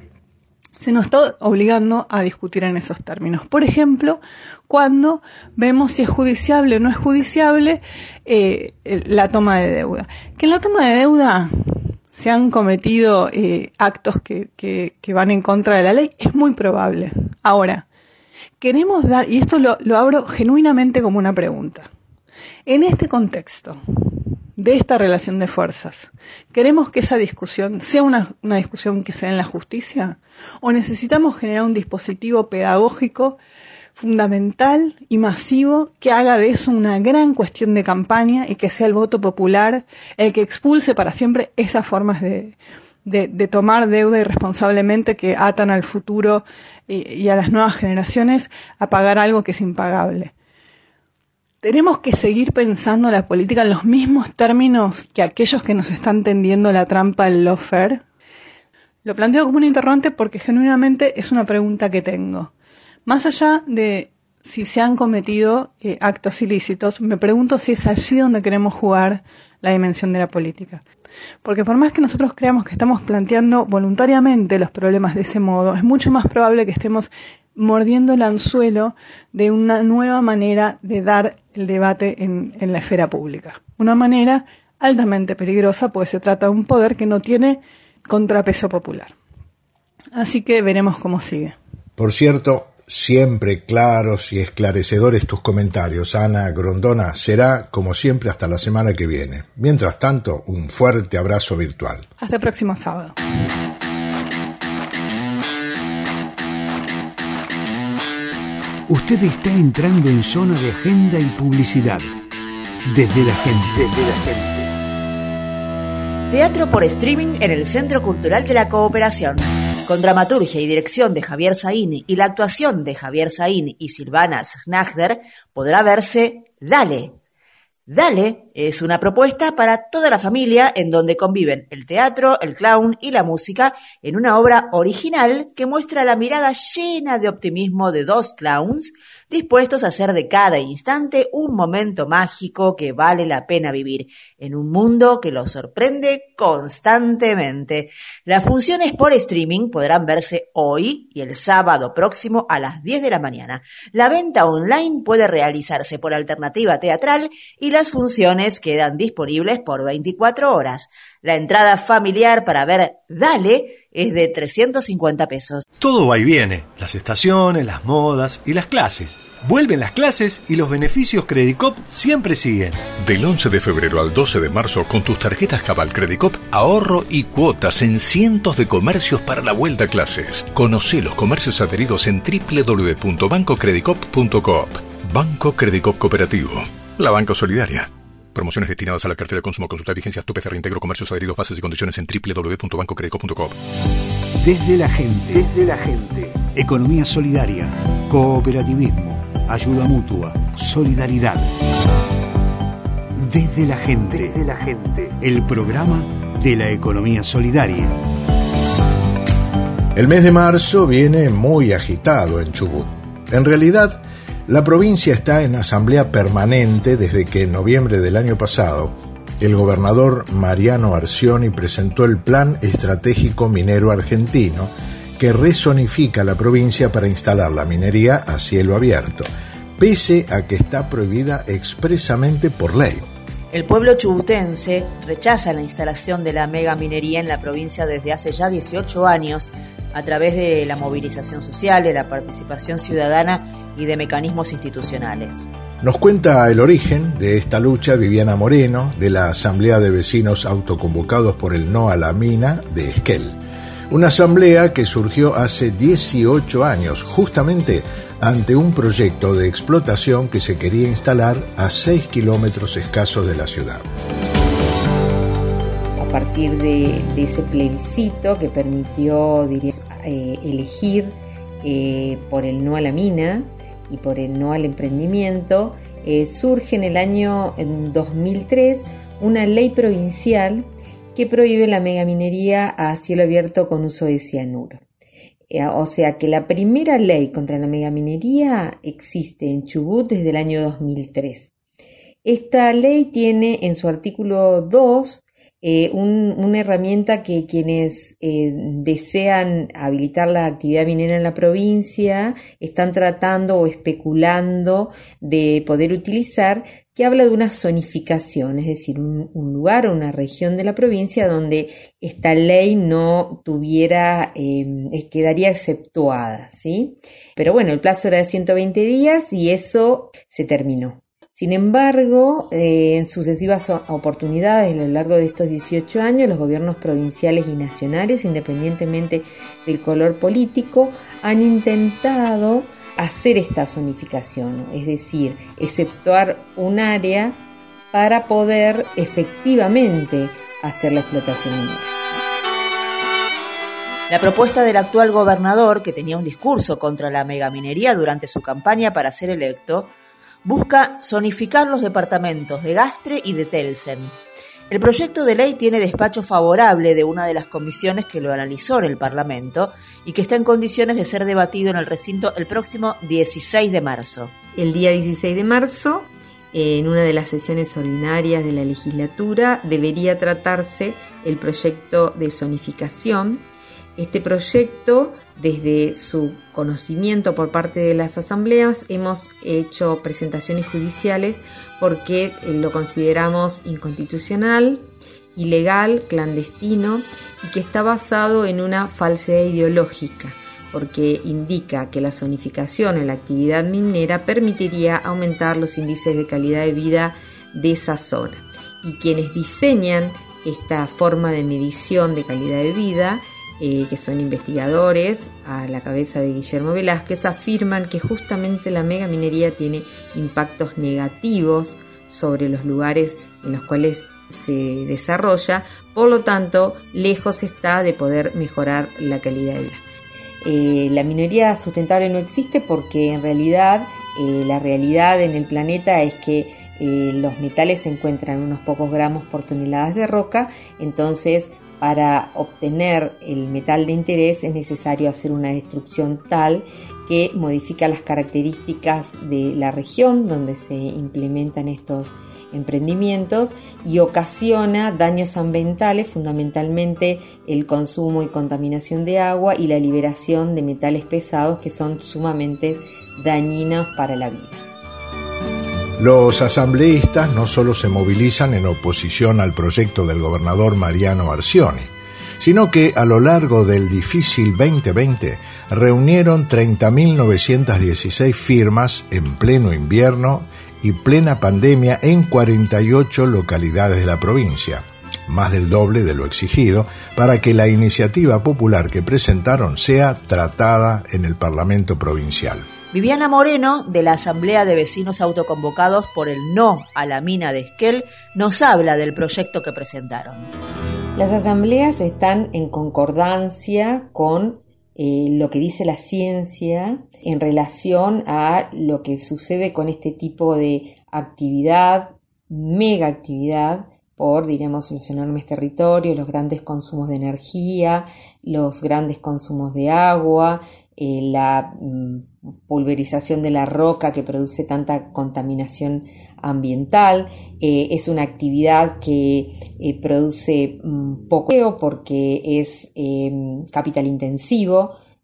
se nos está obligando a discutir en esos términos. Por ejemplo, cuando vemos si es judiciable o no es judiciable eh, la toma de deuda. Que en la toma de deuda se han cometido eh, actos que, que, que van en contra de la ley, es muy probable. Ahora, queremos dar, y esto lo, lo abro genuinamente como una pregunta. En este contexto de esta relación de fuerzas, ¿queremos que esa discusión sea una, una discusión que sea en la justicia? ¿O necesitamos generar un dispositivo pedagógico fundamental y masivo que haga de eso una gran cuestión de campaña y que sea el voto popular el que expulse para siempre esas formas de, de, de tomar deuda irresponsablemente que atan al futuro y, y a las nuevas generaciones a pagar algo que es impagable? ¿Tenemos que seguir pensando la política en los mismos términos que aquellos que nos están tendiendo la trampa del lawfare? Lo planteo como un interrogante porque genuinamente es una pregunta que tengo. Más allá de si se han cometido eh, actos ilícitos, me pregunto si es allí donde queremos jugar la dimensión de la política. Porque por más que nosotros creamos que estamos planteando voluntariamente los problemas de ese modo, es mucho más probable que estemos mordiendo el anzuelo de una nueva manera de dar el debate en, en la esfera pública. Una manera altamente peligrosa, pues se trata de un poder que no tiene contrapeso popular. Así que veremos cómo sigue. Por cierto, siempre claros y esclarecedores tus comentarios, Ana Grondona. Será, como siempre, hasta la semana que viene. Mientras tanto, un fuerte abrazo virtual. Hasta el próximo sábado. Usted está entrando en zona de agenda y publicidad. Desde la gente. Desde la gente. Teatro por streaming en el Centro Cultural de la Cooperación. Con dramaturgia y dirección de Javier Saín y la actuación de Javier Saín y Silvana Schnagder, podrá verse Dale. Dale es una propuesta para toda la familia en donde conviven el teatro, el clown y la música en una obra original que muestra la mirada llena de optimismo de dos clowns dispuestos a hacer de cada instante un momento mágico que vale la pena vivir en un mundo que los sorprende constantemente. Las funciones por streaming podrán verse hoy y el sábado próximo a las diez de la mañana. La venta online puede realizarse por alternativa teatral y las funciones quedan disponibles por veinticuatro horas. La entrada familiar para ver Dale es de trescientos cincuenta pesos. Todo va y viene, las estaciones, las modas y las clases. Vuelven las clases y los beneficios Credicop siempre siguen. Del once de febrero al doce de marzo, con tus tarjetas Cabal Credicop, ahorro y cuotas en cientos de comercios para la vuelta a clases. Conocé los comercios adheridos en doble u doble u doble u punto banco credicop punto coop. Banco Credicop Cooperativo, la banca solidaria. Promociones destinadas a la cartera de consumo. Consulta vigencias, topes de reintegro, comercios adheridos, bases y condiciones en doble u doble u doble u punto banco credicop punto coop. Desde la gente. Desde la gente. Economía solidaria, cooperativismo, ayuda mutua, solidaridad. Desde la gente. Desde la gente. El programa de la economía solidaria. El mes de marzo viene muy agitado en Chubut. En realidad, la provincia está en asamblea permanente desde que en noviembre del año pasado el gobernador Mariano Arcioni presentó el Plan Estratégico Minero Argentino, que rezonifica la provincia para instalar la minería a cielo abierto, pese a que está prohibida expresamente por ley. El pueblo chubutense rechaza la instalación de la megaminería en la provincia desde hace ya dieciocho años a través de la movilización social, de la participación ciudadana y de mecanismos institucionales. Nos cuenta el origen de esta lucha Viviana Moreno, de la Asamblea de Vecinos Autoconvocados por el No a la Mina de Esquel. Una asamblea que surgió hace dieciocho años, justamente ante un proyecto de explotación que se quería instalar a seis kilómetros escasos de la ciudad. A partir de, de ese plebiscito que permitió diría, eh, elegir eh, por el no a la mina y por el no al emprendimiento, eh, surge en el año en dos mil tres una ley provincial que prohíbe la megaminería a cielo abierto con uso de cianuro. O sea que la primera ley contra la megaminería existe en Chubut desde el año dos mil tres. Esta ley tiene en su artículo dos eh, un, una herramienta que quienes eh, desean habilitar la actividad minera en la provincia están tratando o especulando de poder utilizar, que habla de una zonificación, es decir, un, un lugar o una región de la provincia donde esta ley no tuviera, eh, quedaría exceptuada, ¿sí? Pero bueno, el plazo era de ciento veinte días y eso se terminó. Sin embargo, eh, en sucesivas oportunidades a lo largo de estos dieciocho años, los gobiernos provinciales y nacionales, independientemente del color político, han intentado hacer esta zonificación, es decir, exceptuar un área para poder efectivamente hacer la explotación minera. La propuesta del actual gobernador, que tenía un discurso contra la megaminería durante su campaña para ser electo, busca zonificar los departamentos de Gastre y de Telsen. El proyecto de ley tiene despacho favorable de una de las comisiones que lo analizó en el Parlamento y que está en condiciones de ser debatido en el recinto el próximo dieciséis de marzo. El día dieciséis de marzo, en una de las sesiones ordinarias de la legislatura, debería tratarse el proyecto de zonificación. Este proyecto, desde su conocimiento por parte de las asambleas, hemos hecho presentaciones judiciales porque lo consideramos inconstitucional, ilegal, clandestino y que está basado en una falsedad ideológica, porque indica que la zonificación en la actividad minera permitiría aumentar los índices de calidad de vida de esa zona. Y quienes diseñan esta forma de medición de calidad de vida, Eh, que son investigadores a la cabeza de Guillermo Velázquez, afirman que justamente la megaminería tiene impactos negativos sobre los lugares en los cuales se desarrolla, por lo tanto, lejos está de poder mejorar la calidad de vida. Eh, la minería sustentable no existe porque en realidad eh, la realidad en el planeta es que eh, los metales se encuentran unos pocos gramos por toneladas de roca, entonces para obtener el metal de interés es necesario hacer una destrucción tal que modifica las características de la región donde se implementan estos emprendimientos y ocasiona daños ambientales, fundamentalmente el consumo y contaminación de agua y la liberación de metales pesados que son sumamente dañinos para la vida. Los asambleístas no solo se movilizan en oposición al proyecto del gobernador Mariano Arcioni, sino que a lo largo del difícil veinte veinte reunieron treinta mil novecientas dieciséis firmas en pleno invierno y plena pandemia en cuarenta y ocho localidades de la provincia, más del doble de lo exigido, para que la iniciativa popular que presentaron sea tratada en el Parlamento provincial. Viviana Moreno, de la Asamblea de Vecinos Autoconvocados por el No a la Mina de Esquel, nos habla del proyecto que presentaron. Las asambleas están en concordancia con eh, lo que dice la ciencia en relación a lo que sucede con este tipo de actividad, mega actividad, por, diríamos, los enormes territorios, los grandes consumos de energía, los grandes consumos de agua, eh, la mm, pulverización de la roca que produce tanta contaminación ambiental. Eh, es una actividad que eh, produce mm, poco porque es eh, capital intensivo,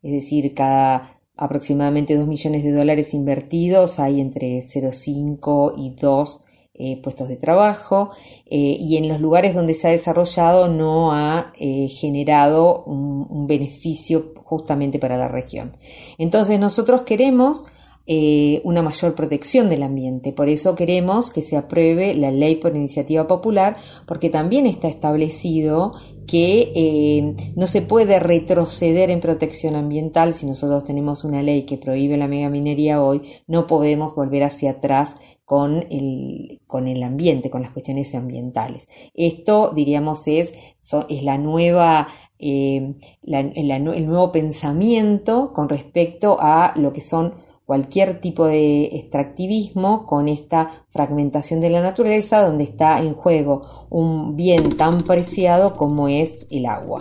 es decir, cada aproximadamente dos millones de dólares invertidos hay entre cero coma cinco y dos eh, puestos de trabajo, eh, y en los lugares donde se ha desarrollado no ha eh, generado un, un beneficio justamente para la región. Entonces nosotros queremos Eh, una mayor protección del ambiente. Por eso queremos que se apruebe la ley por iniciativa popular, porque también está establecido que eh, no se puede retroceder en protección ambiental. Si nosotros tenemos una ley que prohíbe la megaminería hoy, no podemos volver hacia atrás con el, con el ambiente, con las cuestiones ambientales. Esto, diríamos, es, so, es la nueva eh, la, la, el nuevo pensamiento con respecto a lo que son cualquier tipo de extractivismo con esta fragmentación de la naturaleza, donde está en juego un bien tan preciado como es el agua.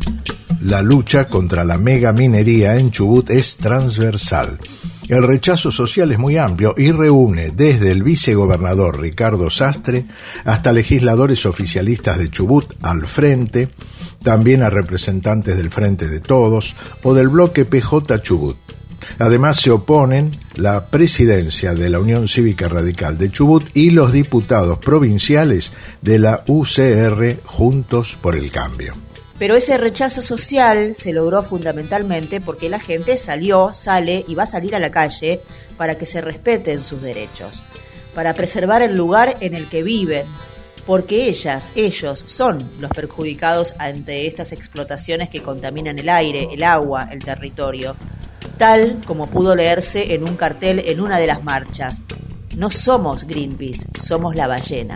La lucha contra la megaminería en Chubut es transversal. El rechazo social es muy amplio y reúne desde el vicegobernador Ricardo Sastre hasta legisladores oficialistas de Chubut al Frente, también a representantes del Frente de Todos o del bloque P J Chubut. Además se oponen la presidencia de la Unión Cívica Radical de Chubut y los diputados provinciales de la U C R Juntos por el Cambio. Pero ese rechazo social se logró fundamentalmente porque la gente salió, sale y va a salir a la calle para que se respeten sus derechos, para preservar el lugar en el que viven, porque ellas, ellos son los perjudicados ante estas explotaciones que contaminan el aire, el agua, el territorio, tal como pudo leerse en un cartel en una de las marchas. No somos Greenpeace, somos la ballena.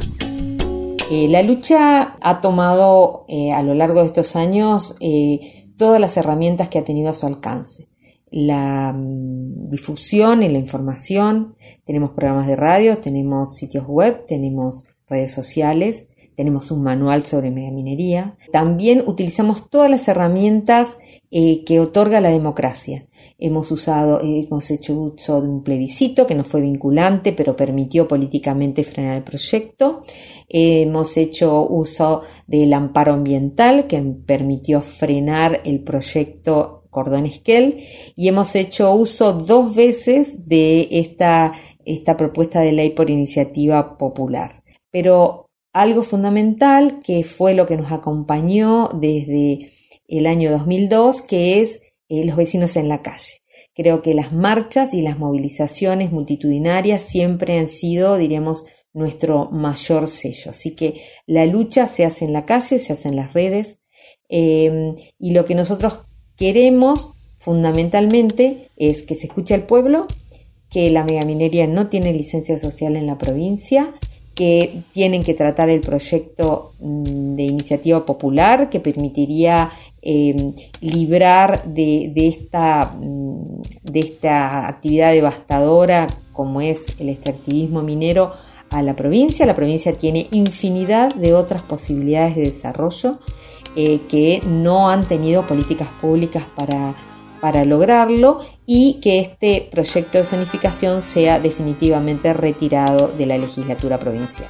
Eh, la lucha ha tomado eh, a lo largo de estos años eh, todas las herramientas que ha tenido a su alcance. La um, difusión y la información, tenemos programas de radio, tenemos sitios web, tenemos redes sociales, tenemos un manual sobre megaminería. También utilizamos todas las herramientas eh, que otorga la democracia. Hemos usado, hemos hecho uso de un plebiscito que no fue vinculante, pero permitió políticamente frenar el proyecto. Eh, hemos hecho uso del amparo ambiental que permitió frenar el proyecto Cordón Esquel, y hemos hecho uso dos veces de esta, esta propuesta de ley por iniciativa popular. Pero algo fundamental que fue lo que nos acompañó desde el año dos mil dos, que es eh, los vecinos en la calle. Creo que las marchas y las movilizaciones multitudinarias siempre han sido, diríamos, nuestro mayor sello. Así que la lucha se hace en la calle, se hace en las redes, eh, y lo que nosotros queremos fundamentalmente es que se escuche al pueblo, que la megaminería no tiene licencia social en la provincia, que tienen que tratar el proyecto de iniciativa popular que permitiría eh, librar de, de, esta, de esta actividad devastadora como es el extractivismo minero a la provincia. La provincia tiene infinidad de otras posibilidades de desarrollo eh, que no han tenido políticas públicas para para lograrlo, y que este proyecto de zonificación sea definitivamente retirado de la legislatura provincial.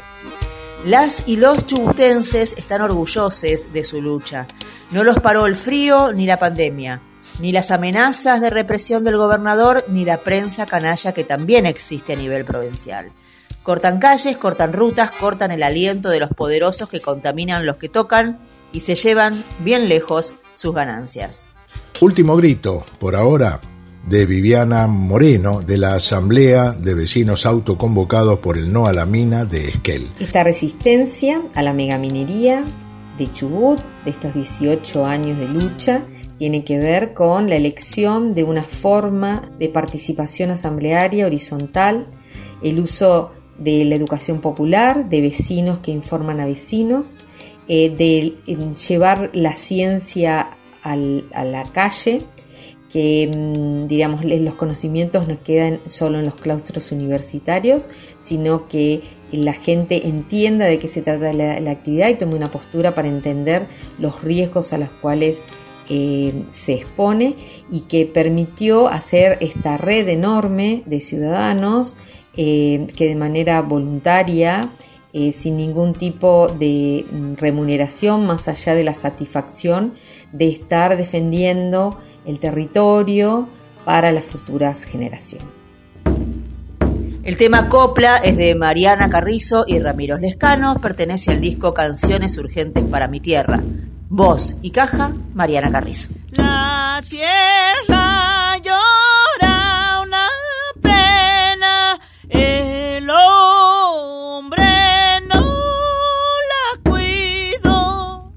Las y los chubutenses están orgullosos de su lucha. No los paró el frío ni la pandemia, ni las amenazas de represión del gobernador, ni la prensa canalla que también existe a nivel provincial. Cortan calles, cortan rutas, cortan el aliento de los poderosos que contaminan los que tocan y se llevan bien lejos sus ganancias. Último grito, por ahora, de Viviana Moreno, de la Asamblea de Vecinos Autoconvocados por el No a la Mina de Esquel. Esta resistencia a la megaminería de Chubut, de estos dieciocho años de lucha, tiene que ver con la elección de una forma de participación asamblearia horizontal, el uso de la educación popular, de vecinos que informan a vecinos, eh, de eh, llevar la ciencia al, a la calle, que digamos los conocimientos no quedan solo en los claustros universitarios, sino que la gente entienda de qué se trata la, la actividad y tome una postura para entender los riesgos a los cuales eh, se expone, y que permitió hacer esta red enorme de ciudadanos eh, que de manera voluntaria, eh, sin ningún tipo de remuneración más allá de la satisfacción de estar defendiendo el territorio para las futuras generaciones. El tema Copla es de Mariana Carrizo y Ramiro Lescano, pertenece al disco Canciones Urgentes para mi Tierra. Voz y caja, Mariana Carrizo. La tierra llora una pena, el hombre no la cuidó,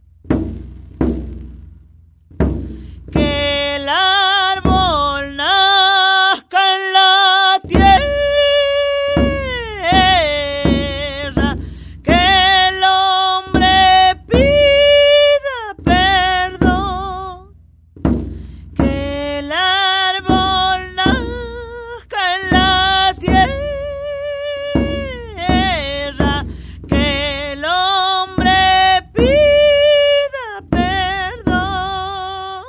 que el árbol nazca en la tierra, que el hombre pida perdón, que el árbol nazca en la tierra, que el hombre pida perdón.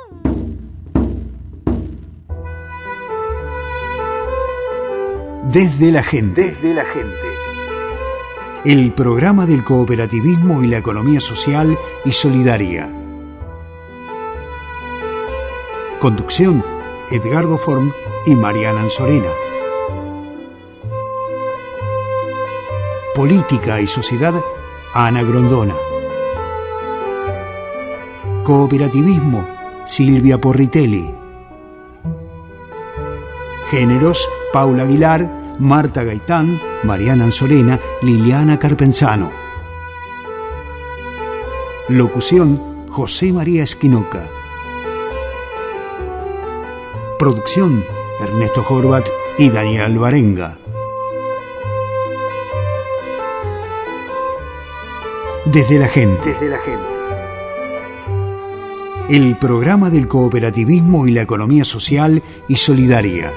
Desde la gente. Desde la gente. El programa del cooperativismo y la economía social y solidaria. Conducción: Edgardo Form y Mariana Anzorena. Política y sociedad: Ana Grondona. Cooperativismo: Silvia Porritelli. Géneros: Paula Aguilar, Marta Gaitán, Mariana Anzorena, Liliana Carpenzano. Locución: José María Esquinoca. Producción: Ernesto Horvat y Daniel Alvarenga. Desde la gente. Desde la gente. El programa del cooperativismo y la economía social y solidaria.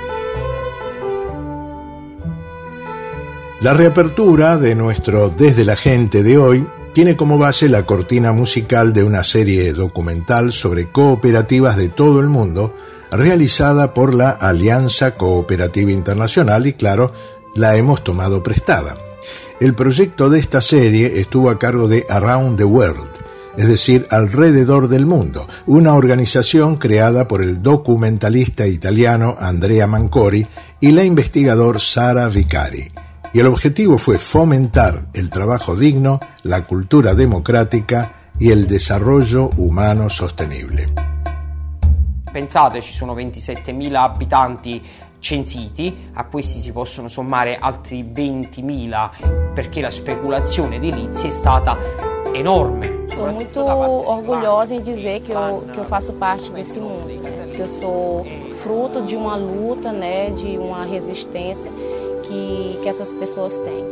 La reapertura de nuestro Desde la Gente de hoy tiene como base la cortina musical de una serie documental sobre cooperativas de todo el mundo, realizada por la Alianza Cooperativa Internacional y, claro, la hemos tomado prestada. El proyecto de esta serie estuvo a cargo de Around the World, es decir, alrededor del mundo, una organización creada por el documentalista italiano Andrea Mancori y la investigadora Sara Vicari. Y el objetivo fue fomentar el trabajo digno, la cultura democrática y el desarrollo umano sostenible. Pensate, ci sono ventisettemila abitanti censiti, a questi si possono sommare altri ventimila, perché la speculazione edilizia è stata enorme. Sou muito orgulhosa em dizer que eu, que eu faço parte desse mundo, que eu sou fruto de uma luta, né, de uma resistência que, que essas pessoas têm.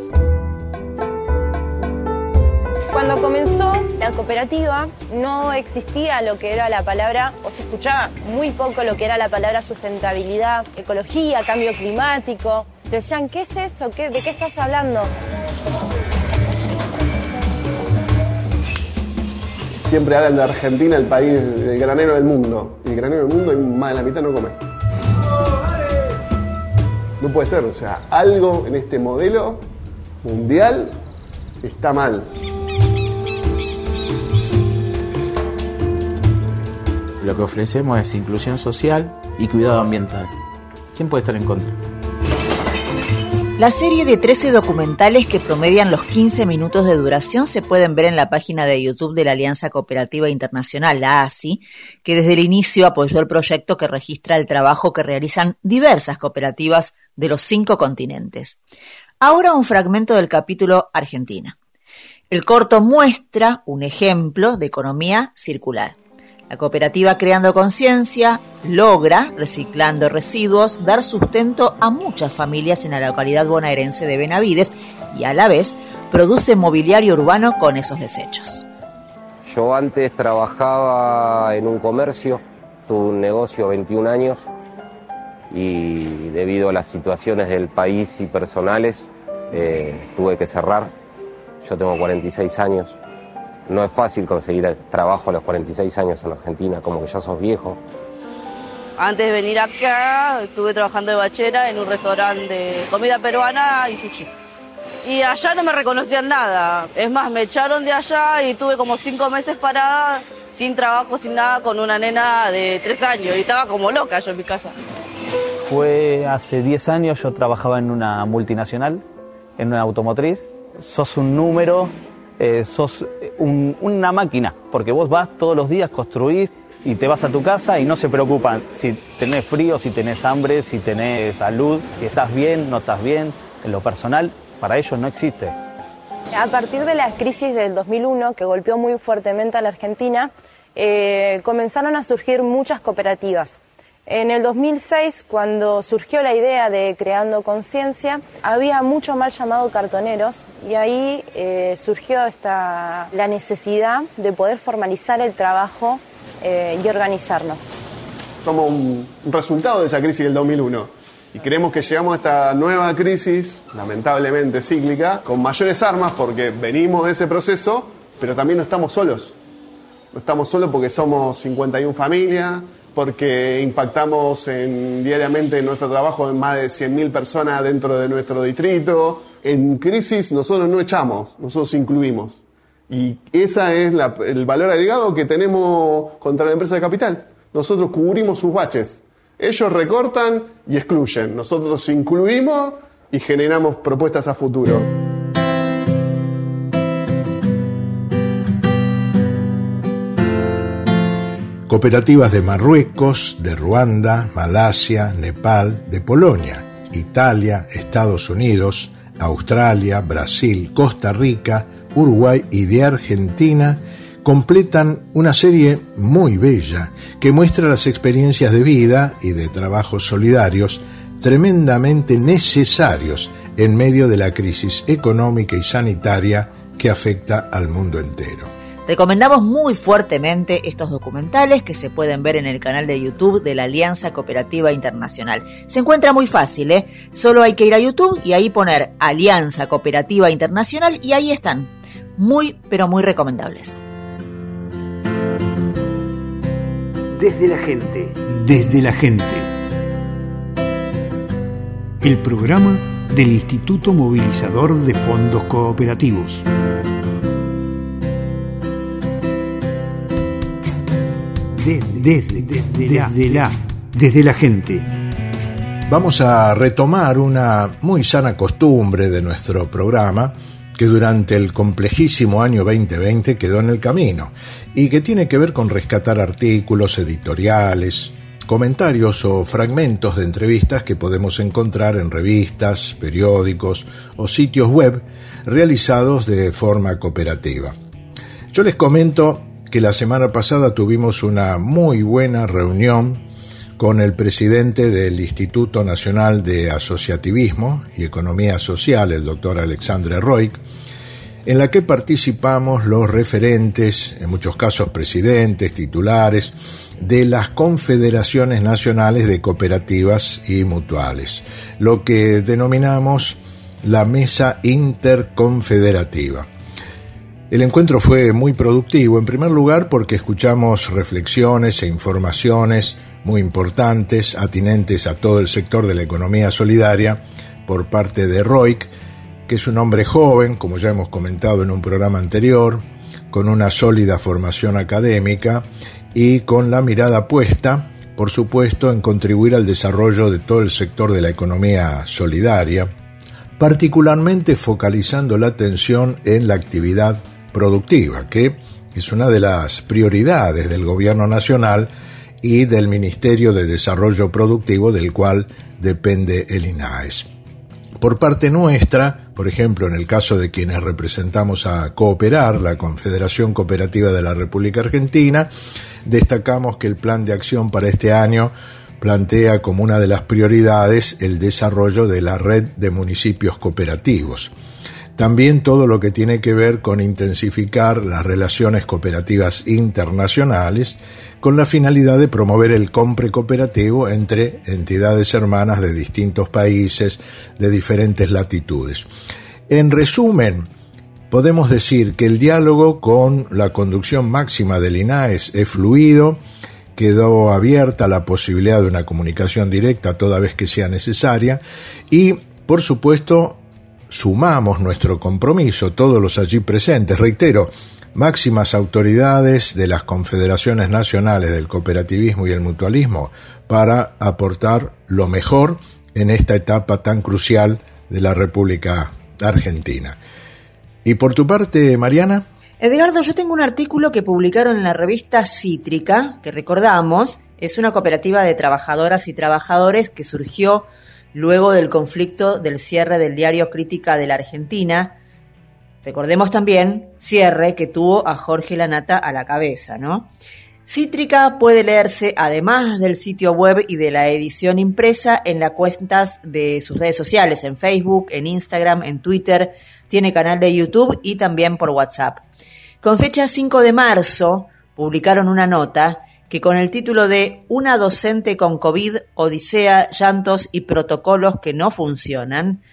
Cuando comenzó la cooperativa no existía lo que era la palabra, o se escuchaba muy poco lo que era la palabra sustentabilidad, ecología, cambio climático. Decían, ¿qué es eso? ¿Qué, ¿De qué estás hablando? Siempre hablan de Argentina, el país, el granero del mundo. Y el granero del mundo, más de la mitad no come. No puede ser, o sea, algo en este modelo mundial está mal. Lo que ofrecemos es inclusión social y cuidado ambiental. ¿Quién puede estar en contra? La serie de trece documentales que promedian los quince minutos de duración se pueden ver en la página de YouTube de la Alianza Cooperativa Internacional, la A C I, que desde el inicio apoyó el proyecto que registra el trabajo que realizan diversas cooperativas de los cinco continentes. Ahora un fragmento del capítulo Argentina. El corto muestra un ejemplo de economía circular. La cooperativa Creando Conciencia logra, reciclando residuos, dar sustento a muchas familias en la localidad bonaerense de Benavides y a la vez produce mobiliario urbano con esos desechos. Yo antes trabajaba en un comercio, tuve un negocio veintiún años y debido a las situaciones del país y personales eh, tuve que cerrar. Yo tengo cuarenta y seis años. No es fácil conseguir trabajo a los cuarenta y seis años en Argentina, como que ya sos viejo. Antes de venir acá, estuve trabajando de bachera en un restaurante de comida peruana y sushi. Y allá no me reconocían nada. Es más, me echaron de allá y tuve como cinco meses parada sin trabajo, sin nada, con una nena de tres años y estaba como loca yo en mi casa. Fue hace diez años, yo trabajaba en una multinacional, en una automotriz. Sos un número, eh, sos un, una máquina, porque vos vas todos los días, construís y te vas a tu casa y no se preocupan si tenés frío, si tenés hambre, si tenés salud, si estás bien, no estás bien. En lo personal, para ellos no existe. A partir de la crisis del dos mil uno, que golpeó muy fuertemente a la Argentina, eh, comenzaron a surgir muchas cooperativas. En el dos mil seis, cuando surgió la idea de Creando Conciencia, había mucho mal llamado cartoneros y ahí eh, surgió esta, la necesidad de poder formalizar el trabajo eh, y organizarnos. Como un, un resultado de esa crisis del dos mil uno. Y creemos que llegamos a esta nueva crisis, lamentablemente cíclica, con mayores armas porque venimos de ese proceso, pero también no estamos solos. No estamos solos porque somos cincuenta y una familias, porque impactamos en, diariamente en nuestro trabajo en más de cien mil personas dentro de nuestro distrito. En crisis nosotros no echamos, nosotros incluimos. Y ese es la, el valor agregado que tenemos contra la empresa de capital. Nosotros cubrimos sus baches. Ellos recortan y excluyen. Nosotros incluimos y generamos propuestas a futuro. Cooperativas de Marruecos, de Ruanda, Malasia, Nepal, de Polonia, Italia, Estados Unidos, Australia, Brasil, Costa Rica, Uruguay y de Argentina completan una serie muy bella que muestra las experiencias de vida y de trabajos solidarios tremendamente necesarios en medio de la crisis económica y sanitaria que afecta al mundo entero. Recomendamos muy fuertemente estos documentales que se pueden ver en el canal de YouTube de la Alianza Cooperativa Internacional. Se encuentra muy fácil, ¿eh? Solo hay que ir a YouTube y ahí poner Alianza Cooperativa Internacional y ahí están. Muy, pero muy recomendables. Desde la gente. Desde la gente. El programa del Instituto Movilizador de Fondos Cooperativos. Desde, desde, desde, desde la, desde la gente. Vamos a retomar una muy sana costumbre de nuestro programa que durante el complejísimo año veinte veinte quedó en el camino y que tiene que ver con rescatar artículos editoriales, comentarios o fragmentos de entrevistas que podemos encontrar en revistas, periódicos o sitios web realizados de forma cooperativa. Yo les comento que la semana pasada tuvimos una muy buena reunión con el presidente del Instituto Nacional de Asociativismo y Economía Social, el doctor Alexandre Roig, en la que participamos los referentes, en muchos casos presidentes, titulares, de las confederaciones nacionales de cooperativas y mutuales, lo que denominamos la Mesa Interconfederativa. El encuentro fue muy productivo, en primer lugar porque escuchamos reflexiones e informaciones muy importantes, atinentes a todo el sector de la economía solidaria, por parte de Roig, que es un hombre joven, como ya hemos comentado en un programa anterior, con una sólida formación académica y con la mirada puesta, por supuesto, en contribuir al desarrollo de todo el sector de la economía solidaria, particularmente focalizando la atención en la actividad productiva, que es una de las prioridades del Gobierno Nacional y del Ministerio de Desarrollo Productivo, del cual depende el I N A E S. Por parte nuestra, por ejemplo, en el caso de quienes representamos a Cooperar, la Confederación Cooperativa de la República Argentina, destacamos que el plan de acción para este año plantea como una de las prioridades el desarrollo de la red de municipios cooperativos. También todo lo que tiene que ver con intensificar las relaciones cooperativas internacionales con la finalidad de promover el compre cooperativo entre entidades hermanas de distintos países, de diferentes latitudes. En resumen, podemos decir que el diálogo con la conducción máxima del I N A E S es fluido, quedó abierta la posibilidad de una comunicación directa toda vez que sea necesaria y, por supuesto, sumamos nuestro compromiso, todos los allí presentes, reitero, máximas autoridades de las confederaciones nacionales del cooperativismo y el mutualismo para aportar lo mejor en esta etapa tan crucial de la República Argentina. ¿Y por tu parte, Mariana? Edgardo, yo tengo un artículo que publicaron en la revista Cítrica, que recordamos, es una cooperativa de trabajadoras y trabajadores que surgió luego del conflicto del cierre del diario Crítica de la Argentina. Recordemos también, cierre que tuvo a Jorge Lanata a la cabeza, ¿no? Cítrica puede leerse, además del sitio web y de la edición impresa, en las cuentas de sus redes sociales, en Facebook, en Instagram, en Twitter, tiene canal de YouTube y también por WhatsApp. Con fecha cinco de marzo, publicaron una nota que con el título de Una docente con COVID, odisea, llantos y protocolos que no funcionan,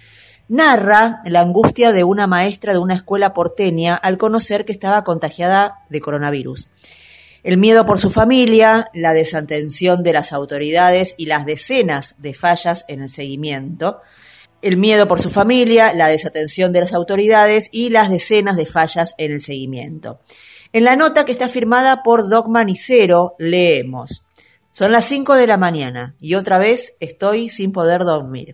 narra la angustia de una maestra de una escuela porteña al conocer que estaba contagiada de coronavirus. El miedo por su familia, la desatención de las autoridades y las decenas de fallas en el seguimiento. El miedo por su familia, la desatención de las autoridades y las decenas de fallas en el seguimiento. En la nota, que está firmada por Dogma Nicero, leemos: son las cinco de la mañana y otra vez estoy sin poder dormir.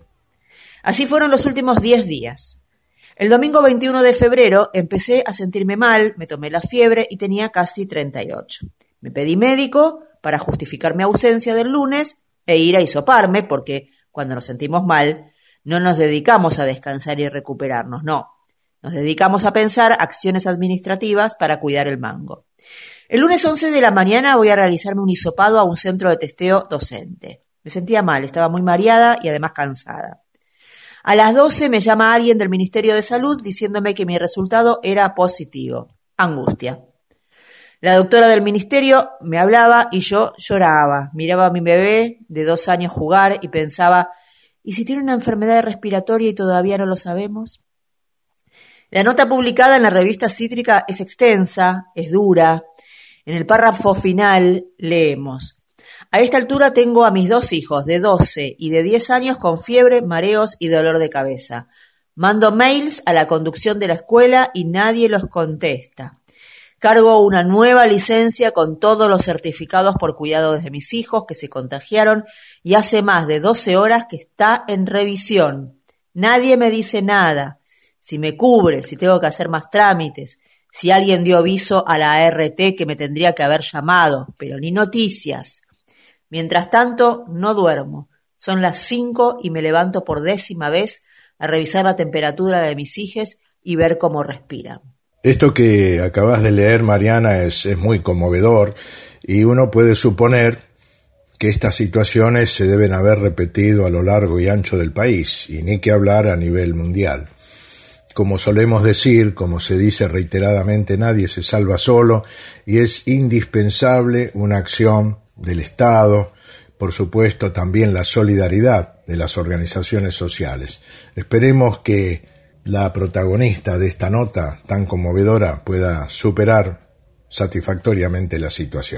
Así fueron los últimos diez días. El domingo veintiuno de febrero empecé a sentirme mal, me tomé la fiebre y tenía casi treinta y ocho. Me pedí médico para justificar mi ausencia del lunes e ir a hisoparme, porque cuando nos sentimos mal no nos dedicamos a descansar y recuperarnos, no. Nos dedicamos a pensar acciones administrativas para cuidar el mango. El lunes once de la mañana voy a realizarme un hisopado a un centro de testeo docente. Me sentía mal, estaba muy mareada y además cansada. A las doce me llama alguien del Ministerio de Salud diciéndome que mi resultado era positivo. Angustia. La doctora del ministerio me hablaba y yo lloraba. Miraba a mi bebé de dos años jugar y pensaba, ¿y si tiene una enfermedad respiratoria y todavía no lo sabemos? La nota publicada en la revista Cítrica es extensa, es dura. En el párrafo final leemos: a esta altura tengo a mis dos hijos de doce y de diez años con fiebre, mareos y dolor de cabeza. Mando mails a la conducción de la escuela y nadie los contesta. Cargo una nueva licencia con todos los certificados por cuidados de mis hijos que se contagiaron y hace más de doce horas que está en revisión. Nadie me dice nada. Si me cubre, si tengo que hacer más trámites, si alguien dio aviso a la A R T que me tendría que haber llamado, pero ni noticias. Mientras tanto, no duermo. Son las cinco y me levanto por décima vez a revisar la temperatura de mis hijos y ver cómo respiran. Esto que acabas de leer, Mariana, es, es muy conmovedor y uno puede suponer que estas situaciones se deben haber repetido a lo largo y ancho del país, y ni que hablar a nivel mundial. Como solemos decir, como se dice reiteradamente, nadie se salva solo y es indispensable una acción del Estado, por supuesto también la solidaridad de las organizaciones sociales. Esperemos que la protagonista de esta nota tan conmovedora pueda superar satisfactoriamente la situación.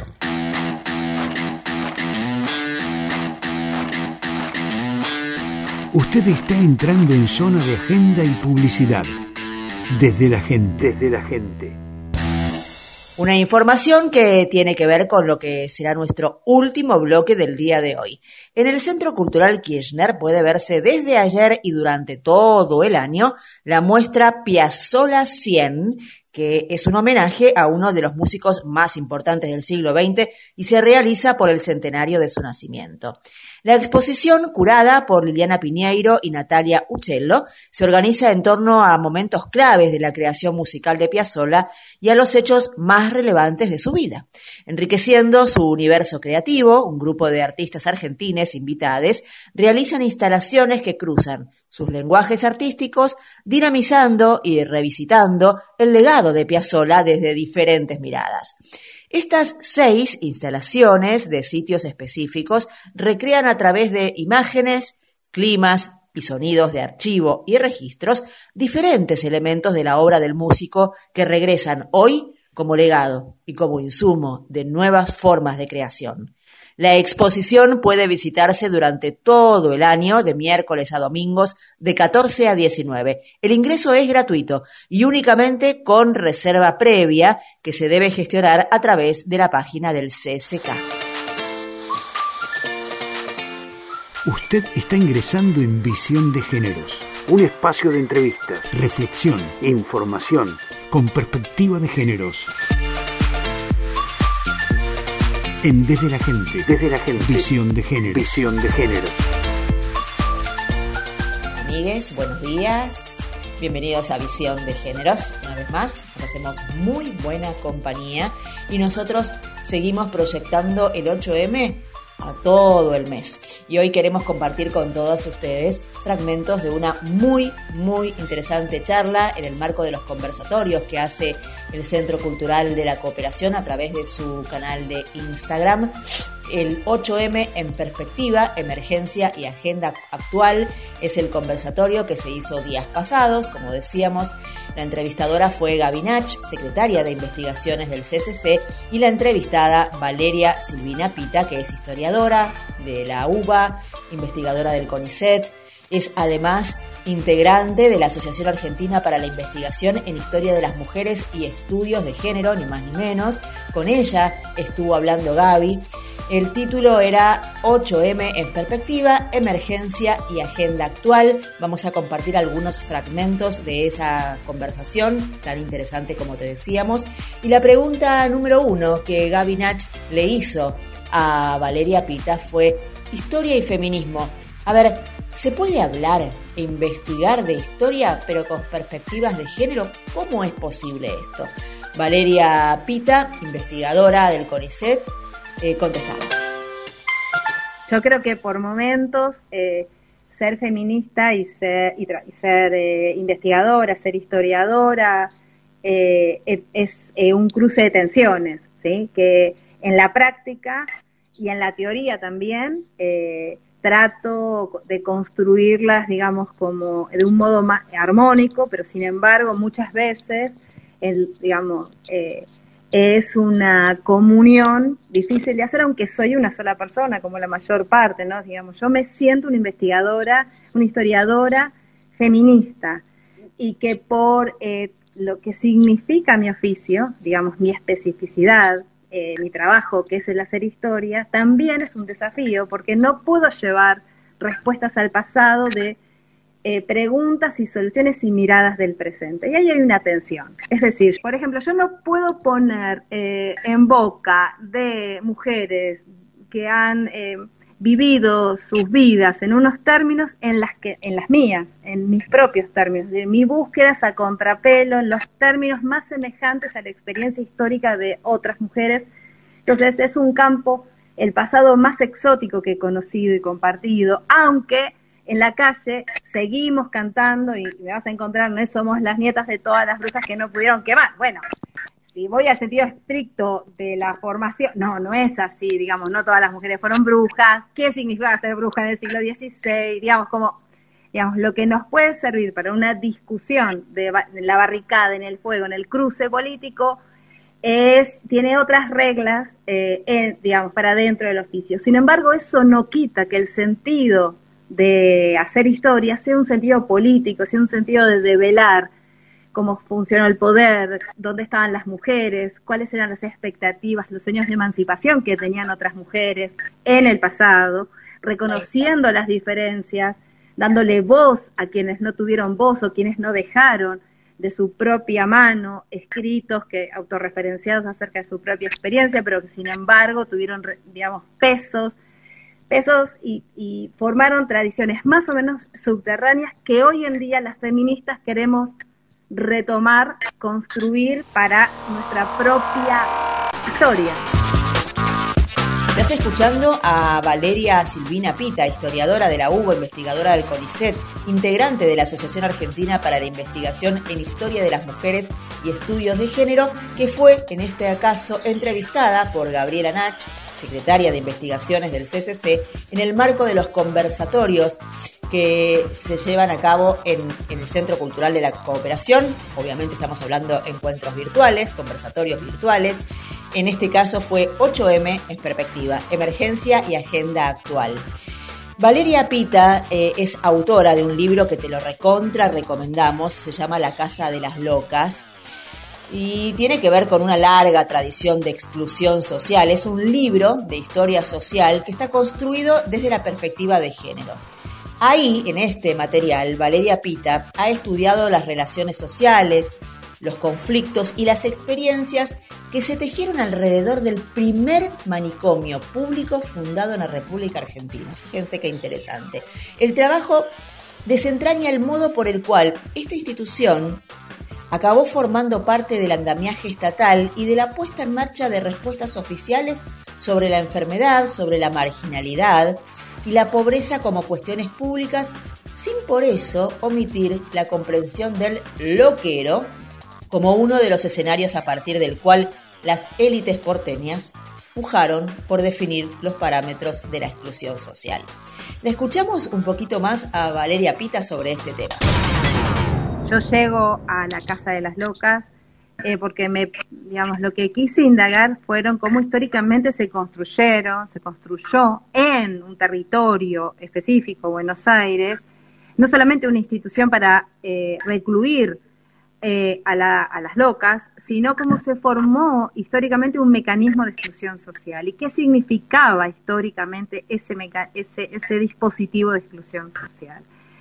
Usted está entrando en zona de agenda y publicidad. Desde la gente. Desde la gente. Una información que tiene que ver con lo que será nuestro último bloque del día de hoy. En el Centro Cultural Kirchner puede verse desde ayer y durante todo el año la muestra Piazzolla cien, que es un homenaje a uno de los músicos más importantes del siglo veinte y se realiza por el centenario de su nacimiento. La exposición, curada por Liliana Piñeiro y Natalia Uccello, se organiza en torno a momentos claves de la creación musical de Piazzolla y a los hechos más relevantes de su vida. Enriqueciendo su universo creativo, un grupo de artistas argentines invitados realizan instalaciones que cruzan sus lenguajes artísticos, dinamizando y revisitando el legado de Piazzolla desde diferentes miradas. Estas seis instalaciones de sitios específicos recrean a través de imágenes, climas y sonidos de archivo y registros diferentes elementos de la obra del músico que regresan hoy como legado y como insumo de nuevas formas de creación. La exposición puede visitarse durante todo el año, de miércoles a domingos, de catorce a diecinueve. El ingreso es gratuito y únicamente con reserva previa que se debe gestionar a través de la página del C S K. Usted está ingresando en Visión de Géneros, un espacio de entrevistas, reflexión, información, con perspectiva de géneros. En Desde la Gente, Desde la Gente, Visión de Género, Visión de Género. Amigues, buenos días. Bienvenidos a Visión de Géneros. Una vez más, nos hacemos muy buena compañía y nosotros seguimos proyectando el ocho eme a todo el mes. Y hoy queremos compartir con todos ustedes fragmentos de una muy, muy interesante charla en el marco de los conversatorios que hace el Centro Cultural de la Cooperación a través de su canal de Instagram. El ocho eme en perspectiva, emergencia y agenda actual es el conversatorio que se hizo días pasados. Como decíamos, la entrevistadora fue Gaby Nach, secretaria de Investigaciones del C C C, y la entrevistada Valeria Silvina Pita, que es historiadora de la U B A, investigadora del CONICET. Es además integrante de la Asociación Argentina para la Investigación en Historia de las Mujeres y Estudios de Género, ni más ni menos. Con ella estuvo hablando Gaby. El título era ocho eme en perspectiva, emergencia y agenda actual. Vamos a compartir algunos fragmentos de esa conversación tan interesante como te decíamos. Y la pregunta número uno que Gaby Nach le hizo a Valeria Pita fue: historia y feminismo. A ver, ¿se puede hablar e investigar de historia pero con perspectivas de género? ¿Cómo es posible esto? Valeria Pita, investigadora del CONICET, Eh, contestaba. Yo creo que por momentos eh, ser feminista y ser, y tra- y ser eh, investigadora, ser historiadora, eh, es, es eh, un cruce de tensiones, ¿sí? Que en la práctica y en la teoría también eh, trato de construirlas, digamos, como de un modo más armónico, pero sin embargo muchas veces, el, digamos, eh, es una comunión difícil de hacer, aunque soy una sola persona, como la mayor parte, ¿no? Digamos, yo me siento una investigadora, una historiadora feminista, y que por eh, lo que significa mi oficio, digamos, mi especificidad, eh, mi trabajo, que es el hacer historia, también es un desafío, porque no puedo llevar respuestas al pasado de Eh, preguntas y soluciones y miradas del presente. Y ahí hay una tensión. Es decir, por ejemplo, yo no puedo poner eh, en boca de mujeres que han eh, vivido sus vidas en unos términos en las que, en las mías, en mis propios términos. De mi búsqueda es a contrapelo, en los términos más semejantes a la experiencia histórica de otras mujeres. Entonces es un campo, el pasado más exótico que he conocido y compartido, aunque en la calle seguimos cantando, y me vas a encontrar, no somos las nietas de todas las brujas que no pudieron quemar. Bueno, si voy al sentido estricto de la formación, no, no es así, digamos, no todas las mujeres fueron brujas. ¿Qué significa ser bruja en el siglo dieciséis? Digamos, como, digamos, lo que nos puede servir para una discusión de la barricada, en el fuego, en el cruce político, es, tiene otras reglas, eh, en, digamos, para dentro del oficio. Sin embargo, eso no quita que el sentido de hacer historia sea un sentido político, sea un sentido de develar cómo funcionó el poder, dónde estaban las mujeres, cuáles eran las expectativas, los sueños de emancipación que tenían otras mujeres en el pasado, reconociendo las diferencias, dándole voz a quienes no tuvieron voz o quienes no dejaron de su propia mano escritos que autorreferenciados acerca de su propia experiencia, pero que sin embargo tuvieron, digamos, pesos pesos y, y formaron tradiciones más o menos subterráneas que hoy en día las feministas queremos retomar, construir para nuestra propia historia. Estás escuchando a Valeria Silvina Pita, historiadora de la U B A, investigadora del CONICET, integrante de la Asociación Argentina para la Investigación en Historia de las Mujeres y Estudios de Género, que fue, en este caso, entrevistada por Gabriela Nach, secretaria de Investigaciones del C C C, en el marco de los conversatorios que se llevan a cabo en, en el Centro Cultural de la Cooperación. Obviamente estamos hablando de encuentros virtuales, conversatorios virtuales, En este caso fue ocho eme en perspectiva, emergencia y agenda actual. Valeria Pita eh, es autora de un libro que te lo recontra recomendamos, se llama La Casa de las Locas y tiene que ver con una larga tradición de exclusión social. Es un libro de historia social que está construido desde la perspectiva de género. Ahí, en este material, Valeria Pita ha estudiado las relaciones sociales, los conflictos y las experiencias que se tejieron alrededor del primer manicomio público fundado en la República Argentina. Fíjense qué interesante. El trabajo desentraña el modo por el cual esta institución acabó formando parte del andamiaje estatal y de la puesta en marcha de respuestas oficiales sobre la enfermedad, sobre la marginalidad y la pobreza como cuestiones públicas, sin por eso omitir la comprensión del loquero como uno de los escenarios a partir del cual las élites porteñas pujaron por definir los parámetros de la exclusión social. Le escuchamos un poquito más a Valeria Pita sobre este tema. Yo llego a la Casa de las Locas eh, porque me, digamos, lo que quise indagar fueron cómo históricamente se construyeron, se construyó en un territorio específico, Buenos Aires, no solamente una institución para eh, recluir Eh, a, la, a las locas, sino cómo se formó históricamente un mecanismo de exclusión social y qué significaba históricamente ese, meca- ese, ese dispositivo de exclusión social.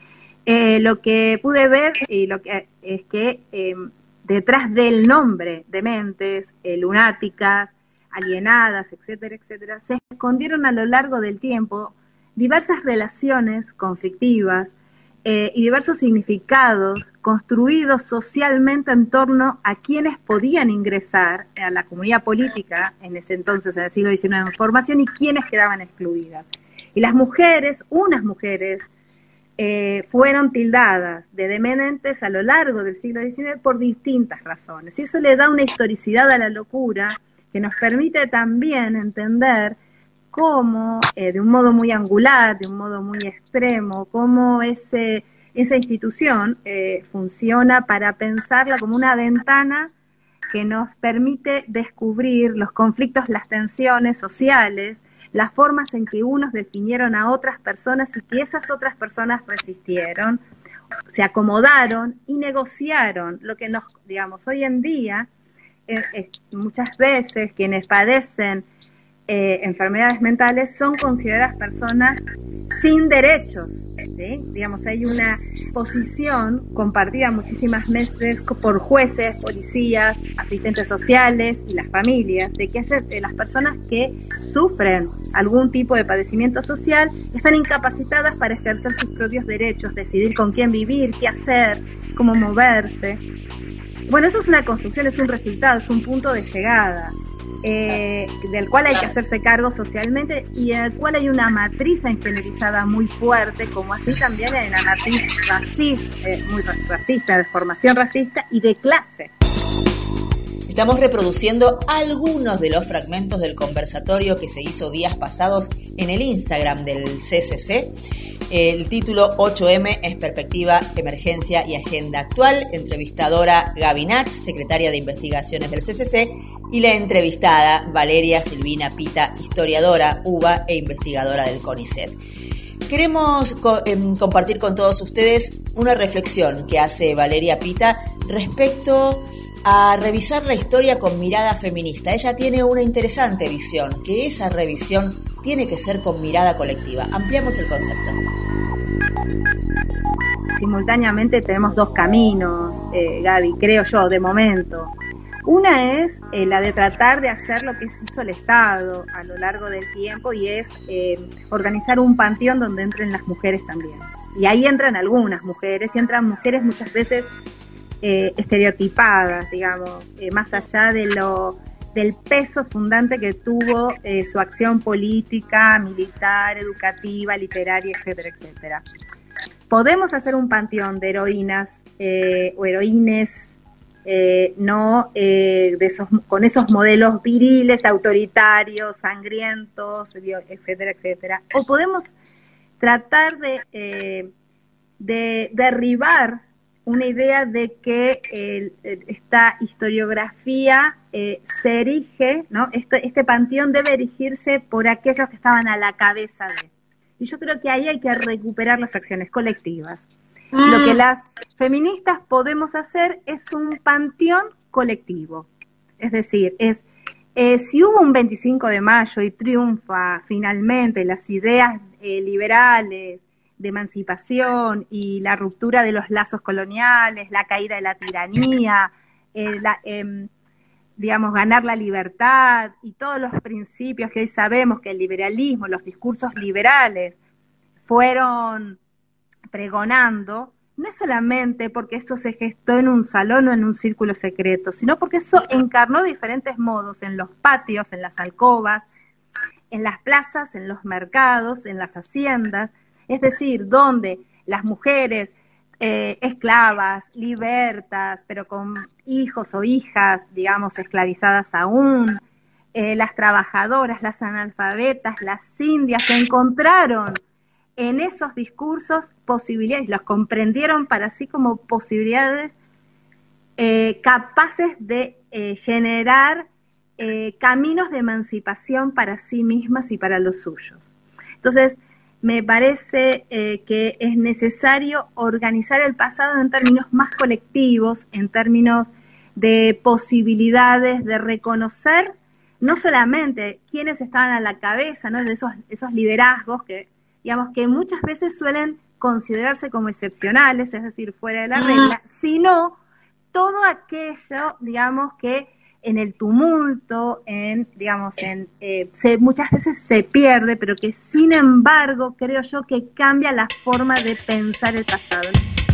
Eh, lo que pude ver y lo que, es que eh, detrás del nombre de mentes eh, lunáticas, alienadas, etcétera, etcétera, se escondieron a lo largo del tiempo diversas relaciones conflictivas Eh, y diversos significados construidos socialmente en torno a quienes podían ingresar a la comunidad política en ese entonces, en el siglo diecinueve, en formación, y quienes quedaban excluidas. Y las mujeres, unas mujeres, eh, fueron tildadas de dementes a lo largo del siglo diecinueve por distintas razones. Y eso le da una historicidad a la locura que nos permite también entender cómo, eh, de un modo muy angular, de un modo muy extremo, cómo ese, esa institución eh, funciona para pensarla como una ventana que nos permite descubrir los conflictos, las tensiones sociales, las formas en que unos definieron a otras personas y que esas otras personas resistieron, se acomodaron y negociaron lo que nos, digamos, hoy en día, eh, eh, muchas veces quienes padecen Eh, enfermedades mentales son consideradas personas sin derechos, ¿sí? Digamos, hay una posición compartida muchísimas veces por jueces, policías, asistentes sociales y las familias, de que haya, de las personas que sufren algún tipo de padecimiento social están incapacitadas para ejercer sus propios derechos, decidir con quién vivir, qué hacer, cómo moverse. Bueno, eso es una construcción, es un resultado, es un punto de llegada. Eh, del cual hay que hacerse cargo socialmente y en el cual hay una matriz ingenierizada muy fuerte, como así también hay una matriz racista, eh, muy racista, de formación racista y de clase. Estamos reproduciendo algunos de los fragmentos del conversatorio que se hizo días pasados en el Instagram del C C C. El título ocho eme es Perspectiva, Emergencia y Agenda Actual. Entrevistadora Gaby Nach, secretaria de Investigaciones del C C C, y la entrevistada Valeria Silvina Pita, historiadora, uva e investigadora del CONICET. Queremos co- eh, compartir con todos ustedes una reflexión que hace Valeria Pita respecto a revisar la historia con mirada feminista. Ella tiene una interesante visión, que esa revisión tiene que ser con mirada colectiva. Ampliamos el concepto. Simultáneamente tenemos dos caminos, eh, Gaby, creo yo, de momento. Una es eh, la de tratar de hacer lo que hizo el Estado a lo largo del tiempo, y es eh, organizar un panteón donde entren las mujeres también. Y ahí entran algunas mujeres, y entran mujeres muchas veces eh, estereotipadas, digamos, eh, más allá de lo del peso fundante que tuvo eh, su acción política, militar, educativa, literaria, etcétera, etcétera. Podemos hacer un panteón de heroínas eh, o heroínes Eh, no eh, de esos, con esos modelos viriles, autoritarios, sangrientos, etcétera, etcétera. O podemos tratar de, eh, de derribar una idea de que eh, esta historiografía eh, se erige, ¿no? Este, este panteón debe erigirse por aquellos que estaban a la cabeza de. Y yo creo que ahí hay que recuperar las acciones colectivas. Mm. Lo que las feministas podemos hacer es un panteón colectivo. Es decir, es eh, si hubo un veinticinco de mayo y triunfa finalmente las ideas eh, liberales de emancipación y la ruptura de los lazos coloniales, la caída de la tiranía, eh, la, eh, digamos, ganar la libertad y todos los principios que hoy sabemos que el liberalismo, los discursos liberales fueron pregonando, no es solamente porque esto se gestó en un salón o en un círculo secreto, sino porque eso encarnó de diferentes modos en los patios, en las alcobas, en las plazas, en los mercados, en las haciendas, es decir, donde las mujeres eh, esclavas, libertas, pero con hijos o hijas, digamos, esclavizadas aún, eh, las trabajadoras, las analfabetas, las indias, se encontraron en esos discursos posibilidades, los comprendieron para sí como posibilidades eh, capaces de eh, generar eh, caminos de emancipación para sí mismas y para los suyos. Entonces, me parece eh, que es necesario organizar el pasado en términos más colectivos, en términos de posibilidades de reconocer no solamente quiénes estaban a la cabeza, ¿no?, de esos, esos liderazgos que, digamos, que muchas veces suelen considerarse como excepcionales, es decir, fuera de la regla, sino todo aquello, digamos, que en el tumulto, en, digamos, en, eh, se, muchas veces se pierde, pero que sin embargo creo yo que cambia la forma de pensar el pasado.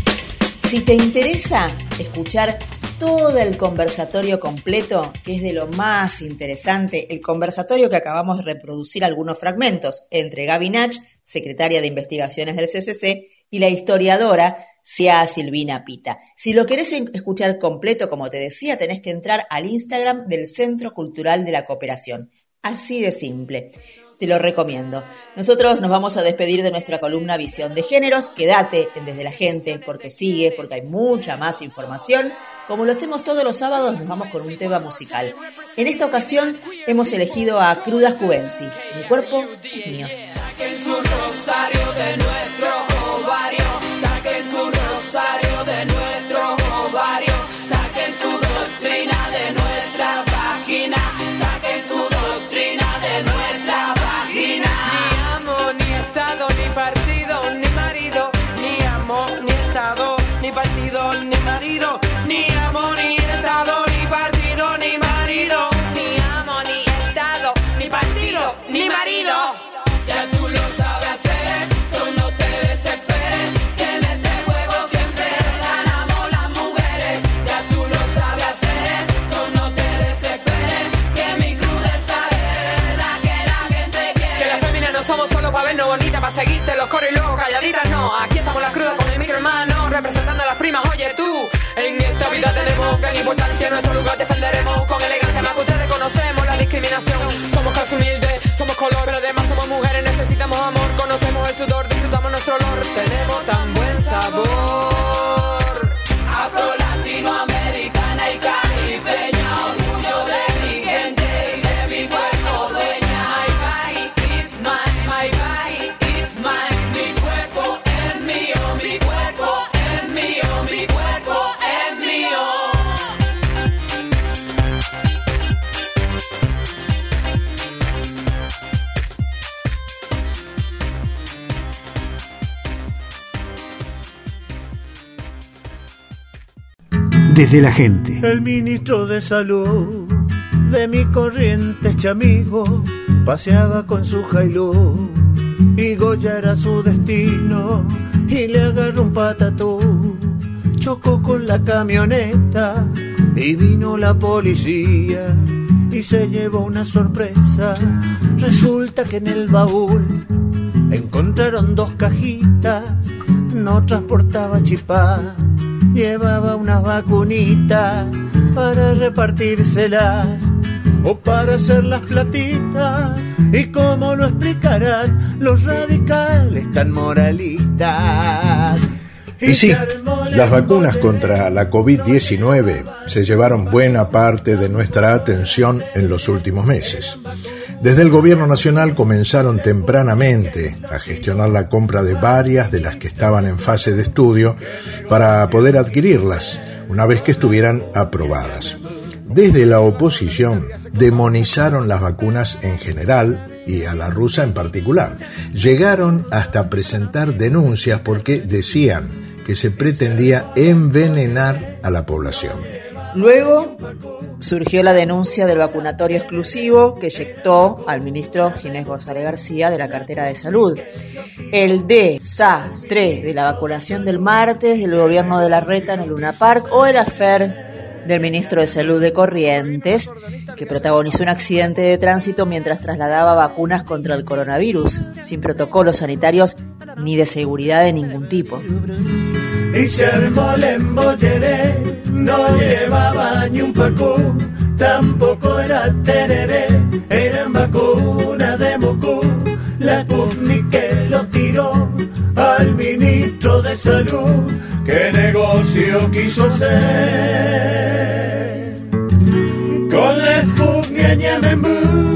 Si te interesa escuchar todo el conversatorio completo, que es de lo más interesante, el conversatorio que acabamos de reproducir algunos fragmentos entre Gaby Nach, secretaria de Investigaciones del C C C, y la historiadora Cia Silvina Pita. Si lo querés escuchar completo, como te decía, tenés que entrar al Instagram del Centro Cultural de la Cooperación. Así de simple. Te lo recomiendo. Nosotros nos vamos a despedir de nuestra columna Visión de Géneros. Quédate en Desde la Gente, porque sigue, porque hay mucha más información. Como lo hacemos todos los sábados, nos vamos con un tema musical. En esta ocasión hemos elegido a Crudas Cubensi. Mi cuerpo es mío. Saquen su rosario de nuestro ovario, saquen su rosario de nuestro ovario, saquen su doctrina de nuestra vagina, saquen su doctrina de nuestra vagina. Ni amo, ni estado, ni partido, ni marido, ni amo, ni estado, ni partido, ni marido, ni amo, ni estado, ni partido, ni marido, ni amo, ni estado, ni partido, ni marido. Ya tú lo sabes hacer, so no te desesperes, que en este juego siempre ganamos las mujeres. Ya tú lo sabes hacer, so no te desesperes, que mi crudeza es la que la gente quiere. Que las féminas no somos solo para vernos bonitas, para seguirte los coros y luego calladitas, no. Aquí estamos las crudas con el micro hermano, representando a las primas, oye tú. En esta vida tenemos gran importancia, en nuestro lugar defenderemos con elegancia, más que ustedes conocemos la discriminación. Somos casi humildes, somos color, pero además somos mujeres, necesitamos amor, conocemos el sudor, disfrutamos nuestro olor, tenemos tan buen sabor. Afro, latinoamericana y caribeña, orgullo de mi gente y de mi cuerpo dueña. My body is mine, my body is mine. Mi cuerpo es mío, mi cuerpo es mío, mi cuerpo es mío. Desde la Gente. El ministro de Salud de mi Corrientes amigo paseaba con su Jailú y Goya era su destino y le agarró un patatú. Chocó con la camioneta y vino la policía y se llevó una sorpresa. Resulta que en el baúl encontraron dos cajitas, no transportaba chipá, llevaba unas vacunitas para repartírselas o para hacer las platitas. Y cómo lo explicarán los radicales tan moralistas. Y sí, Las vacunas contra la COVID diecinueve se llevaron buena parte de nuestra atención en los últimos meses. Desde el gobierno nacional comenzaron tempranamente a gestionar la compra de varias de las que estaban en fase de estudio para poder adquirirlas una vez que estuvieran aprobadas. Desde la oposición demonizaron las vacunas en general y a la rusa en particular. Llegaron hasta presentar denuncias porque decían que se pretendía envenenar a la población. Luego surgió la denuncia del vacunatorio exclusivo que eyectó al ministro Ginés González García de la cartera de salud. El desastre de la vacunación del martes del gobierno de Larreta en el Luna Park o el afer del ministro de Salud de Corrientes, que protagonizó un accidente de tránsito mientras trasladaba vacunas contra el coronavirus, sin protocolos sanitarios ni de seguridad de ningún tipo. Y se armó el embolleré, no llevaba ni un pacú, tampoco era tereré, eran vacunas de Moscú. La Sputnik que lo tiró al ministro de Salud, ¿qué negocio quiso hacer con la Sputnik a Ñamembú?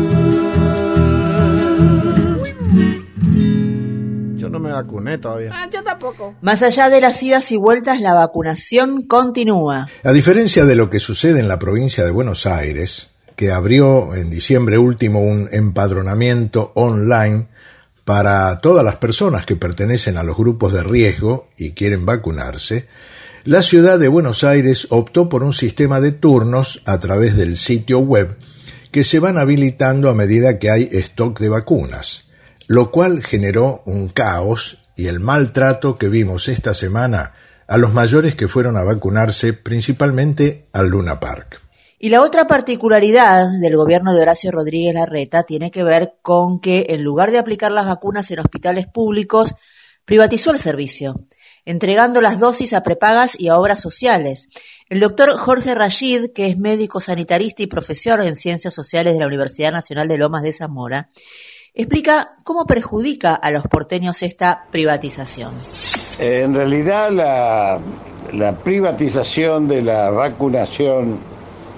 Yo no me vacuné todavía. Ah, yo tampoco. Más allá de las idas y vueltas, la vacunación continúa. A diferencia de lo que sucede en la provincia de Buenos Aires, que abrió en diciembre último un empadronamiento online para todas las personas que pertenecen a los grupos de riesgo y quieren vacunarse, la ciudad de Buenos Aires optó por un sistema de turnos a través del sitio web que se van habilitando a medida que hay stock de vacunas, lo cual generó un caos y el maltrato que vimos esta semana a los mayores que fueron a vacunarse principalmente al Luna Park. Y la otra particularidad del gobierno de Horacio Rodríguez Larreta tiene que ver con que en lugar de aplicar las vacunas en hospitales públicos, privatizó el servicio, entregando las dosis a prepagas y a obras sociales. El doctor Jorge Rashid, que es médico sanitarista y profesor en Ciencias Sociales de la Universidad Nacional de Lomas de Zamora, explica cómo perjudica a los porteños esta privatización. En realidad la, la privatización de la vacunación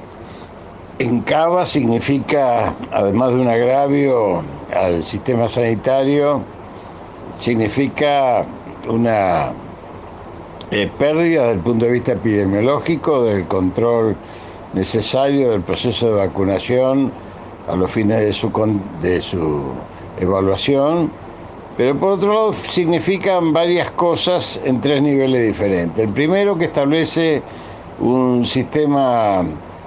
en Cava significa, además de un agravio al sistema sanitario, significa una eh, pérdida desde el punto de vista epidemiológico del control necesario del proceso de vacunación a los fines de su, de su evaluación, pero por otro lado significan varias cosas en tres niveles diferentes. El primero, que establece un sistema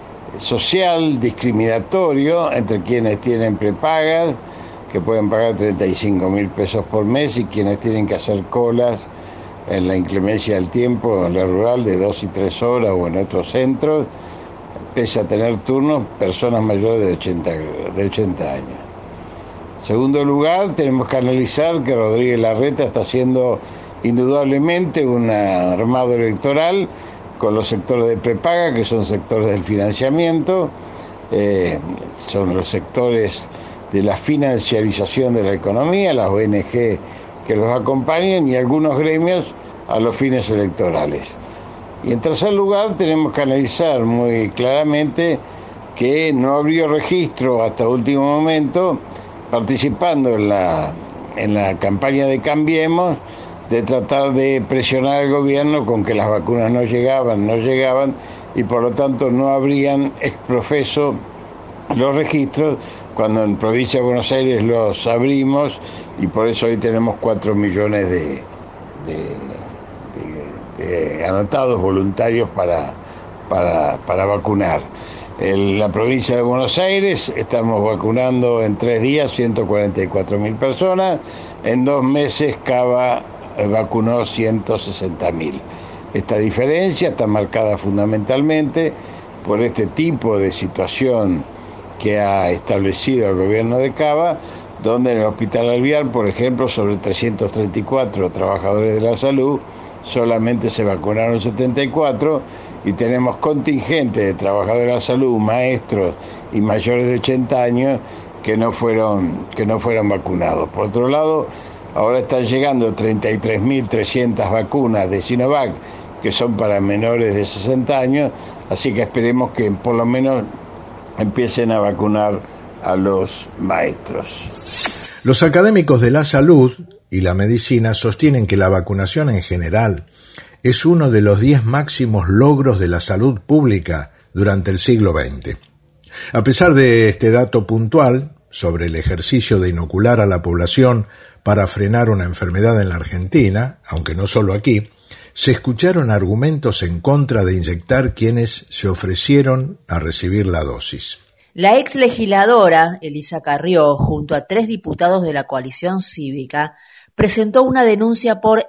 social discriminatorio entre quienes tienen prepagas, que pueden pagar treinta y cinco mil pesos por mes, y quienes tienen que hacer colas en la inclemencia del tiempo, en la rural, de dos y tres horas o en otros centros, pese a tener turnos, personas mayores de ochenta, de ochenta años. En segundo lugar, tenemos que analizar que Rodríguez Larreta está haciendo indudablemente un armado electoral con los sectores de prepaga, que son sectores del financiamiento, eh, son los sectores de la financiarización de la economía, las O N G que los acompañan y algunos gremios a los fines electorales. Y en tercer lugar, tenemos que analizar muy claramente que no abrió registro hasta último momento, participando en la, en la campaña de Cambiemos, de tratar de presionar al gobierno con que las vacunas no llegaban, no llegaban, y por lo tanto no habrían exprofeso los registros, cuando en provincia de Buenos Aires los abrimos, y por eso hoy tenemos cuatro millones de, de, de, de anotados voluntarios para, para, para vacunar. En la provincia de Buenos Aires estamos vacunando en tres días ciento cuarenta y cuatro mil personas, en dos meses Cava vacunó ciento sesenta mil. Esta diferencia está marcada fundamentalmente por este tipo de situación que ha establecido el gobierno de Cava, donde en el Hospital Alvear, por ejemplo, sobre trescientos treinta y cuatro trabajadores de la salud, solamente se vacunaron setenta y cuatro, y tenemos contingente de trabajadores de la salud, maestros y mayores de ochenta años que no fueron, que no fueron vacunados. Por otro lado, ahora están llegando treinta y tres mil trescientas vacunas de Sinovac que son para menores de sesenta años, así que esperemos que por lo menos empiecen a vacunar a los maestros. Los académicos de la salud y la medicina sostienen que la vacunación en general es uno de los diez máximos logros de la salud pública durante el siglo veinte. A pesar de este dato puntual sobre el ejercicio de inocular a la población para frenar una enfermedad en la Argentina, aunque no solo aquí, se escucharon argumentos en contra de inyectar quienes se ofrecieron a recibir la dosis. La ex legisladora Elisa Carrió, junto a tres diputados de la coalición cívica, presentó una denuncia por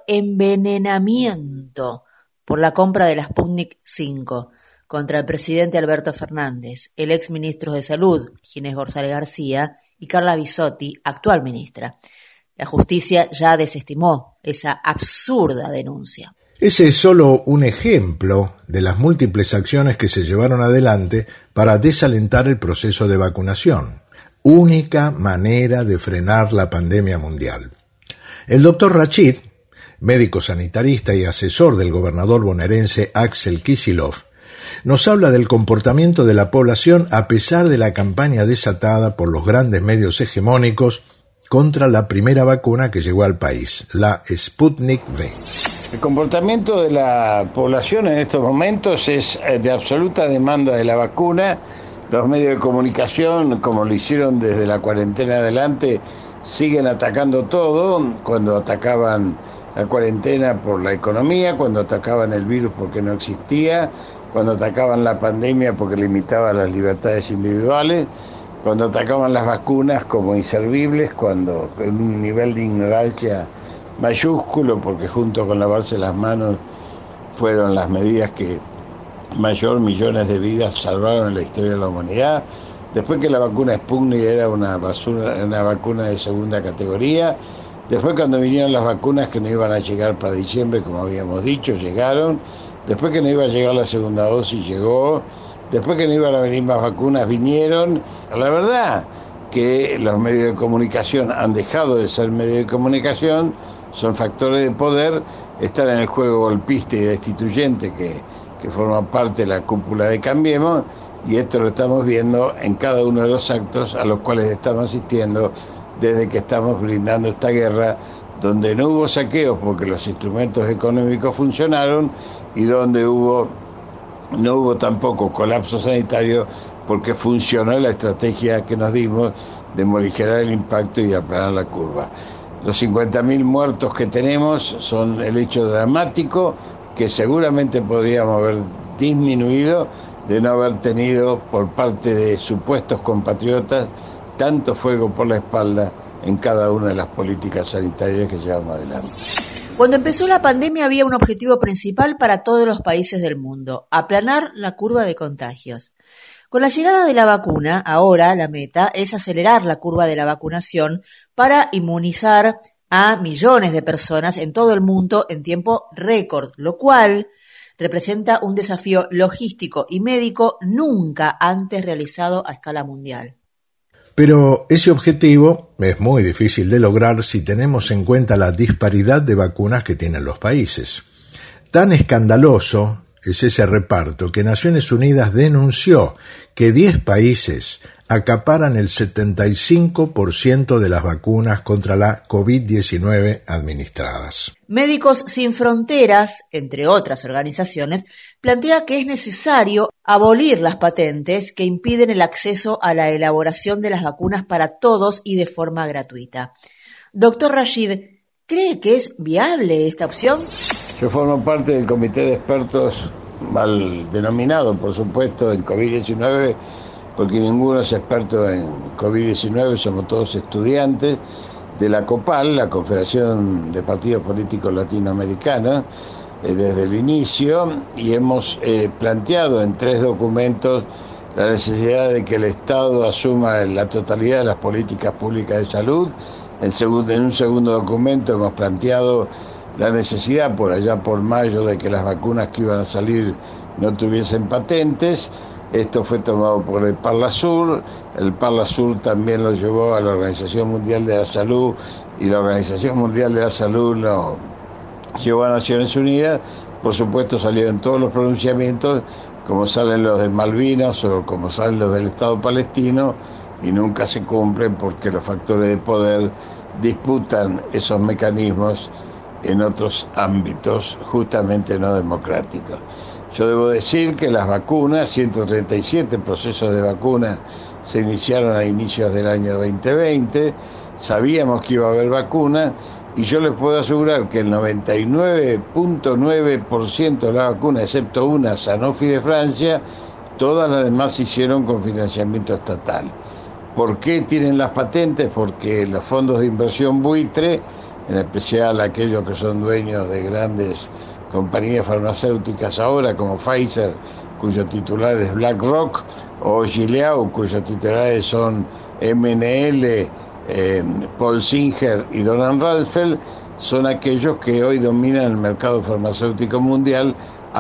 envenenamiento por la compra de la Sputnik cinco contra el presidente Alberto Fernández, el ex ministro de Salud, Ginés González García, y Carla Bisotti, actual ministra. La justicia ya desestimó esa absurda denuncia. Ese es solo un ejemplo de las múltiples acciones que se llevaron adelante para desalentar el proceso de vacunación, única manera de frenar la pandemia mundial. El doctor Rachid, médico sanitarista y asesor del gobernador bonaerense Axel Kicillof, nos habla del comportamiento de la población a pesar de la campaña desatada por los grandes medios hegemónicos contra la primera vacuna que llegó al país, la Sputnik V. El comportamiento de la población en estos momentos es de absoluta demanda de la vacuna. Los medios de comunicación, como lo hicieron desde la cuarentena adelante, siguen atacando todo. Cuando atacaban la cuarentena por la economía, cuando atacaban el virus porque no existía, cuando atacaban la pandemia porque limitaba las libertades individuales, cuando atacaban las vacunas como inservibles, cuando en un nivel de ignorancia mayúsculo, porque junto con lavarse las manos fueron las medidas que mayor millones de vidas salvaron en la historia de la humanidad. Después que la vacuna Sputnik era una basura, una vacuna de segunda categoría. Después cuando vinieron las vacunas que no iban a llegar para diciembre, como habíamos dicho, llegaron. Después que no iba a llegar la segunda dosis, llegó. Después que no iban a venir más vacunas, vinieron. La verdad que los medios de comunicación han dejado de ser medios de comunicación, son factores de poder, están en el juego golpista y destituyente que, que forma parte de la cúpula de Cambiemos, y esto lo estamos viendo en cada uno de los actos a los cuales estamos asistiendo desde que estamos brindando esta guerra, donde no hubo saqueos porque los instrumentos económicos funcionaron y donde hubo no hubo tampoco colapso sanitario porque funcionó la estrategia que nos dimos de morigerar el impacto y aplanar la curva. Los cincuenta mil muertos que tenemos son el hecho dramático que seguramente podríamos haber disminuido de no haber tenido por parte de supuestos compatriotas tanto fuego por la espalda en cada una de las políticas sanitarias que llevamos adelante. Cuando empezó la pandemia había un objetivo principal para todos los países del mundo: aplanar la curva de contagios. Con la llegada de la vacuna, ahora la meta es acelerar la curva de la vacunación para inmunizar a millones de personas en todo el mundo en tiempo récord, lo cual representa un desafío logístico y médico nunca antes realizado a escala mundial. Pero ese objetivo es muy difícil de lograr si tenemos en cuenta la disparidad de vacunas que tienen los países. Tan escandaloso es ese reparto que Naciones Unidas denunció que diez países acaparan el setenta y cinco por ciento de las vacunas contra la covid diecinueve administradas. Médicos Sin Fronteras, entre otras organizaciones, plantea que es necesario abolir las patentes que impiden el acceso a la elaboración de las vacunas para todos y de forma gratuita. Doctor Rachid, ¿cree que es viable esta opción? Yo formo parte del comité de expertos, mal denominado, por supuesto, en covid diecinueve, porque ninguno es experto en covid diecinueve, somos todos estudiantes de la COPAL, la Confederación de Partidos Políticos Latinoamericanos, eh, desde el inicio, y hemos eh, planteado en tres documentos la necesidad de que el Estado asuma la totalidad de las políticas públicas de salud. En, segundo, en un segundo documento hemos planteado la necesidad, por allá por mayo, de que las vacunas que iban a salir no tuviesen patentes. Esto fue tomado por el Parlasur, el Parlasur también lo llevó a la Organización Mundial de la Salud y la Organización Mundial de la Salud lo llevó a Naciones Unidas, por supuesto salieron todos los pronunciamientos, como salen los de Malvinas o como salen los del Estado palestino, y nunca se cumplen porque los factores de poder disputan esos mecanismos en otros ámbitos justamente no democráticos. Yo debo decir que las vacunas, ciento treinta y siete procesos de vacuna se iniciaron a inicios del año veinte veinte, sabíamos que iba a haber vacuna, y yo les puedo asegurar que el noventa y nueve punto nueve por ciento de la vacuna, excepto una, Sanofi de Francia, todas las demás se hicieron con financiamiento estatal. ¿Por qué tienen las patentes? Porque los fondos de inversión buitre, en especial aquellos que son dueños de grandes compañías farmacéuticas ahora, como Pfizer, cuyo titular es BlackRock, o Gilead, cuyos titulares son M N L, eh, Paul Singer y Donald Rumsfeld, son aquellos que hoy dominan el mercado farmacéutico mundial,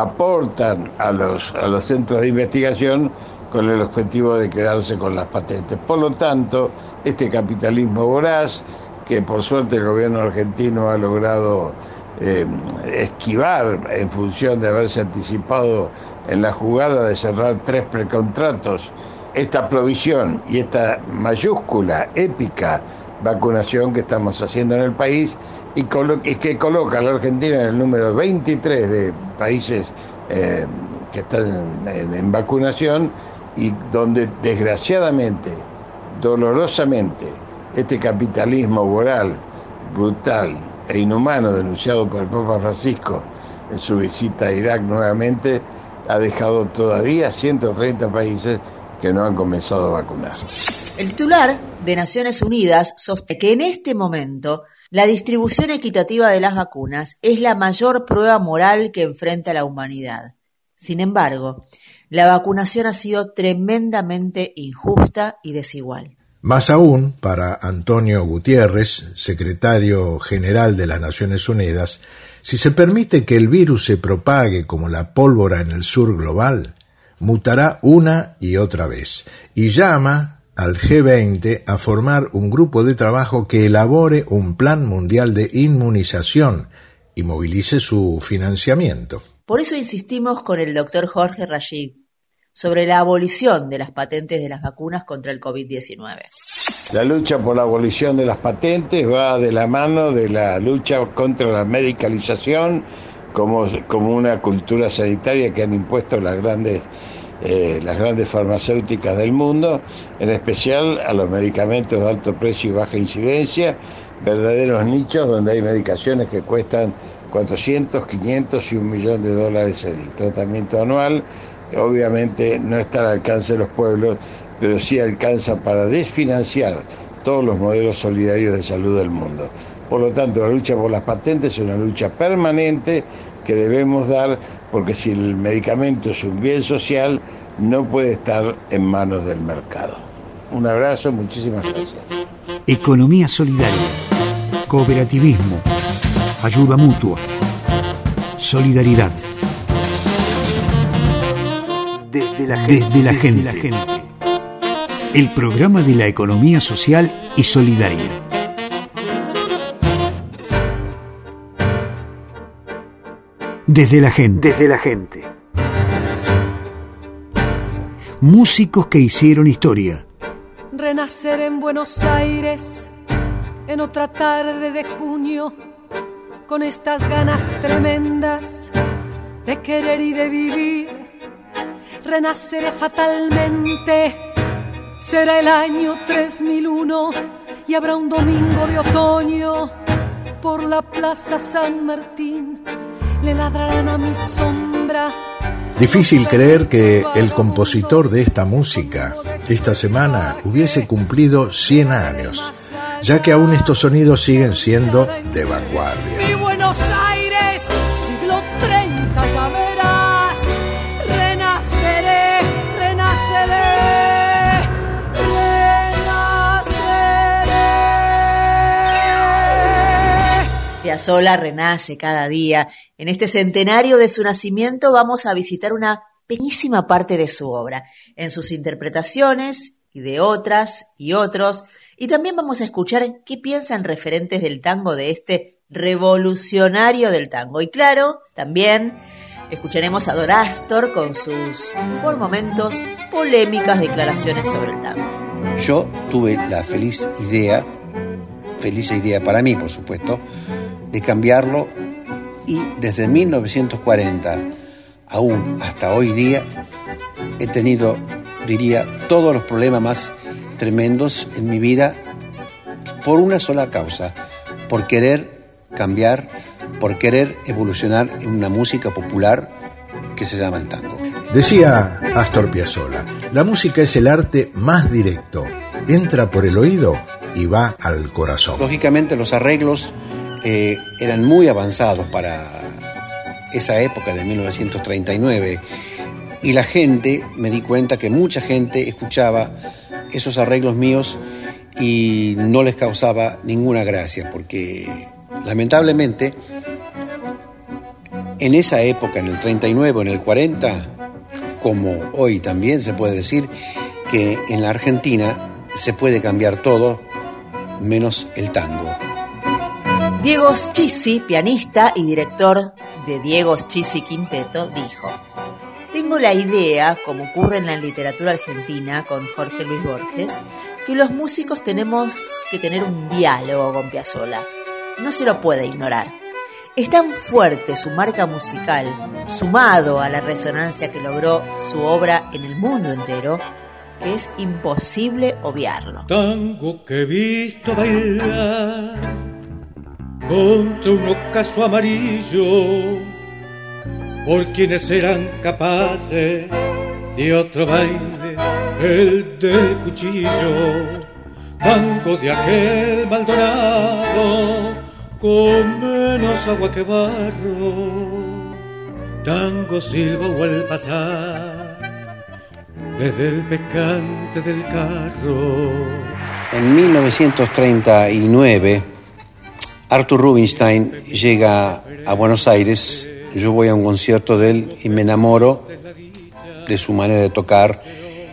aportan a los, a los centros de investigación con el objetivo de quedarse con las patentes. Por lo tanto, este capitalismo voraz, que por suerte el gobierno argentino ha logrado eh, esquivar en función de haberse anticipado en la jugada de cerrar tres precontratos, esta provisión y esta mayúscula, épica vacunación que estamos haciendo en el país, y, colo- y que coloca a la Argentina en el número veintitrés de países eh, que están en, en vacunación, y donde desgraciadamente, dolorosamente, este capitalismo moral, brutal e inhumano denunciado por el Papa Francisco en su visita a Irak nuevamente, ha dejado todavía ciento treinta países que no han comenzado a vacunar. El titular de Naciones Unidas sostiene que en este momento la distribución equitativa de las vacunas es la mayor prueba moral que enfrenta la humanidad. Sin embargo, la vacunación ha sido tremendamente injusta y desigual. Más aún, para Antonio Gutiérrez, secretario general de las Naciones Unidas, si se permite que el virus se propague como la pólvora en el sur global, mutará una y otra vez, y llama al G veinte a formar un grupo de trabajo que elabore un plan mundial de inmunización y movilice su financiamiento. Por eso insistimos con el doctor Jorge Rashid sobre la abolición de las patentes de las vacunas contra el COVID diecinueve. La lucha por la abolición de las patentes va de la mano de la lucha contra la medicalización como, como una cultura sanitaria que han impuesto las grandes, eh, las grandes farmacéuticas del mundo, en especial a los medicamentos de alto precio y baja incidencia, verdaderos nichos donde hay medicaciones que cuestan cuatrocientos, quinientos y un millón de dólares el tratamiento anual. Obviamente no está al alcance de los pueblos, pero sí alcanza para desfinanciar todos los modelos solidarios de salud del mundo. Por lo tanto, la lucha por las patentes es una lucha permanente que debemos dar, porque si el medicamento es un bien social, no puede estar en manos del mercado. Un abrazo, muchísimas gracias. Economía solidaria, cooperativismo, ayuda mutua, solidaridad. Desde la gente. Desde la gente. Desde la gente. El programa de la economía social y solidaria. Desde la gente. Desde la gente. Músicos que hicieron historia. Renacer en Buenos Aires en otra tarde de junio, con estas ganas tremendas de querer y de vivir. Renaceré fatalmente, será el año tres mil uno y habrá un domingo de otoño por la Plaza San Martín. Le ladrarán a mi sombra. Difícil creer que el compositor de esta música esta semana hubiese cumplido cien años, ya que aún estos sonidos siguen siendo de vanguardia. Mi Buenos Aires, siglo treinta, ya verás. Renaceré, renaceré, renaceré. Piazzolla renace cada día. En este centenario de su nacimiento vamos a visitar una pequeñísima parte de su obra, en sus interpretaciones y de otras y otros, y también vamos a escuchar qué piensan referentes del tango de este revolucionario del tango. Y claro, también escucharemos a Don Astor con sus, por momentos, polémicas declaraciones sobre el tango. Yo tuve la feliz idea, feliz idea para mí, por supuesto, de cambiarlo, y desde mil novecientos cuarenta aún hasta hoy día he tenido, diría, todos los problemas más tremendos en mi vida por una sola causa, por querer cambiar, por querer evolucionar en una música popular que se llama el tango. Decía Astor Piazzolla, la música es el arte más directo, entra por el oído y va al corazón. Lógicamente los arreglos eh, eran muy avanzados para esa época de mil novecientos treinta y nueve, y la gente, me di cuenta que mucha gente escuchaba esos arreglos míos y no les causaba ninguna gracia, porque lamentablemente en esa época, en el treinta y nueve o en el cuarenta, como hoy también se puede decir que en la Argentina se puede cambiar todo menos el tango. Diego Schizzi, pianista y director de Diego Schizzi Quinteto, dijo: tengo la idea, como ocurre en la literatura argentina con Jorge Luis Borges, que los músicos tenemos que tener un diálogo con Piazzolla. No se lo puede ignorar. Es tan fuerte su marca musical, sumado a la resonancia que logró su obra en el mundo entero, que es imposible obviarlo. Tango que he visto bailar contra un ocaso amarillo, por quienes eran capaces de otro baile, el del cuchillo. Tango de aquel Maldonado con menos agua que barro, tango silbo al pasar desde el pescante del carro. En mil novecientos treinta y nueve, Arthur Rubinstein llega a Buenos Aires. Yo voy a un concierto de él y me enamoro de su manera de tocar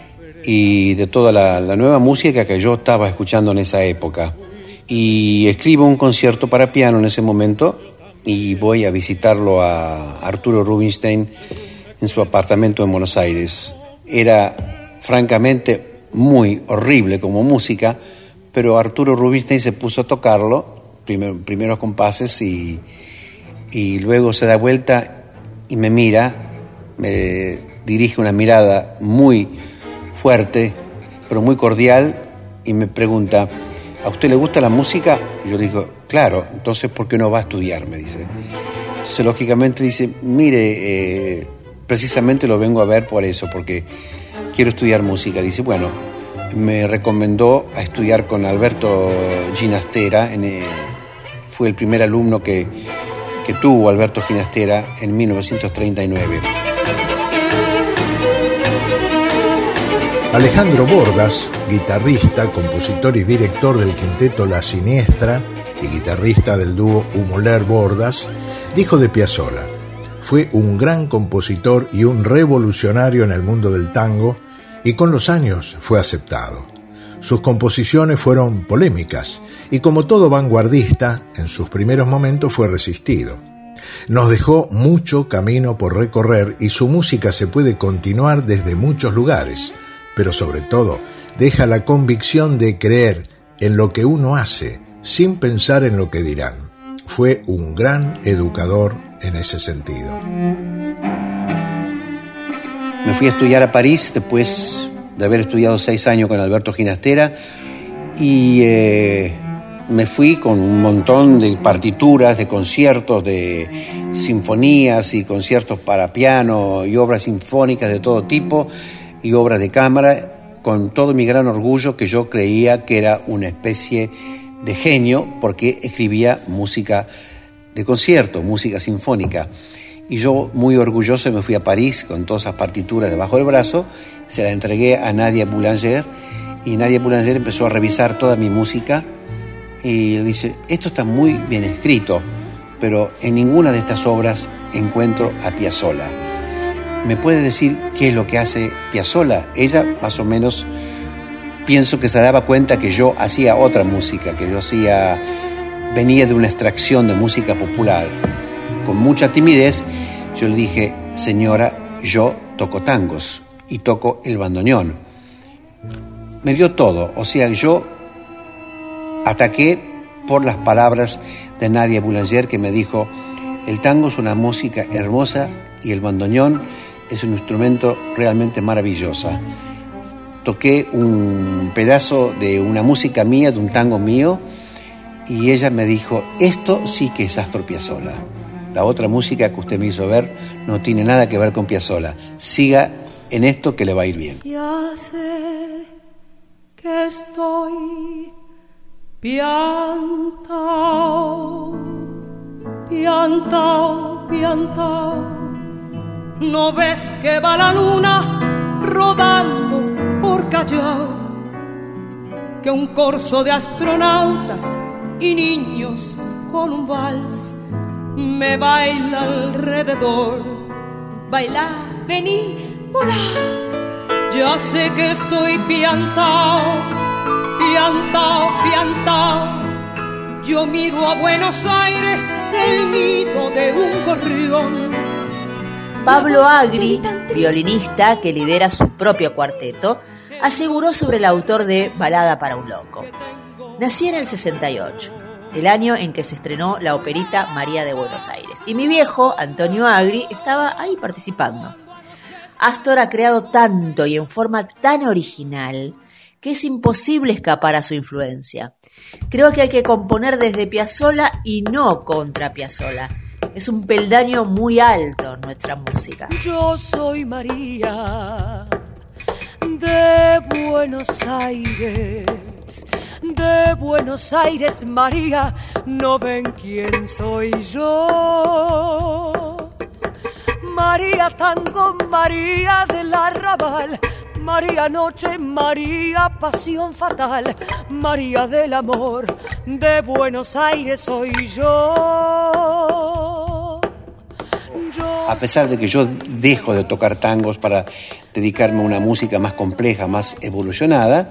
y de toda la, la nueva música que yo estaba escuchando en esa época. Y escribo un concierto para piano en ese momento y voy a visitarlo a Arturo Rubinstein en su apartamento en Buenos Aires. Era francamente muy horrible como música, pero Arturo Rubinstein se puso a tocarlo, primero, primeros compases, y, y luego se da vuelta y me mira, me dirige una mirada muy fuerte, pero muy cordial, y me pregunta: ¿a usted le gusta la música? Y yo le digo: claro. Entonces, ¿por qué no va a estudiar?, me dice. Entonces, lógicamente dice: mire, eh, precisamente lo vengo a ver por eso, porque quiero estudiar música. Dice: bueno, me recomendó a estudiar con Alberto Ginastera. En, eh, fue el primer alumno que, que tuvo Alberto Ginastera en mil novecientos treinta y nueve. Alejandro Bordas, guitarrista, compositor y director del quinteto La Siniestra y guitarrista del dúo Humoler-Bordas, dijo de Piazzolla: fue un gran compositor y un revolucionario en el mundo del tango, y con los años fue aceptado. Sus composiciones fueron polémicas y, como todo vanguardista, en sus primeros momentos fue resistido. Nos dejó mucho camino por recorrer y su música se puede continuar desde muchos lugares, pero sobre todo deja la convicción de creer en lo que uno hace sin pensar en lo que dirán. Fue un gran educador en ese sentido. Me fui a estudiar a París después de haber estudiado seis años con Alberto Ginastera y eh, me fui con un montón de partituras, de conciertos, de sinfonías y conciertos para piano y obras sinfónicas de todo tipo y obras de cámara, con todo mi gran orgullo, que yo creía que era una especie de genio porque escribía música de concierto, música sinfónica. Y yo, muy orgulloso, me fui a París con todas esas partituras debajo del brazo, se la entregué a Nadia Boulanger, y Nadia Boulanger empezó a revisar toda mi música y dice: esto está muy bien escrito, pero en ninguna de estas obras encuentro a Piazzolla. ¿Me puede decir qué es lo que hace Piazzolla? Ella, más o menos, pienso que se daba cuenta que yo hacía otra música, que yo hacía venía de una extracción de música popular. Con mucha timidez, yo le dije, señora, yo toco tangos y toco el bandoneón. Me dio todo, o sea, yo ataqué por las palabras de Nadia Boulanger, que me dijo, el tango es una música hermosa y el bandoneón es un instrumento realmente maravilloso. Toqué un pedazo de una música mía, de un tango mío, y ella me dijo, esto sí que es Astor Piazzolla. La otra música que usted me hizo ver no tiene nada que ver con Piazzolla. Siga en esto que le va a ir bien. Ya sé que estoy piantao, piantao, piantao. ¿No ves que va la luna rodando por Callao? Que un corso de astronautas y niños con un vals me baila alrededor. Baila, vení, volá. Ya sé que estoy piantao, piantao, piantao. Yo miro a Buenos Aires del nido de un gorrión. Pablo Agri, violinista que lidera su propio cuarteto, aseguró sobre el autor de Balada para un loco. Nací en el sesenta y ocho, el año en que se estrenó la operita María de Buenos Aires, y mi viejo, Antonio Agri, estaba ahí participando. Astor ha creado tanto y en forma tan original que es imposible escapar a su influencia. Creo que hay que componer desde Piazzolla y no contra Piazzolla. Es un peldaño muy alto en nuestra música. Yo soy María de Buenos Aires, de Buenos Aires, María, ¿no ven quién soy yo? María tango, María del arrabal, María noche, María pasión fatal, María del amor, de Buenos Aires soy yo. yo. A pesar de que yo dejo de tocar tangos para dedicarme a una música más compleja, más evolucionada,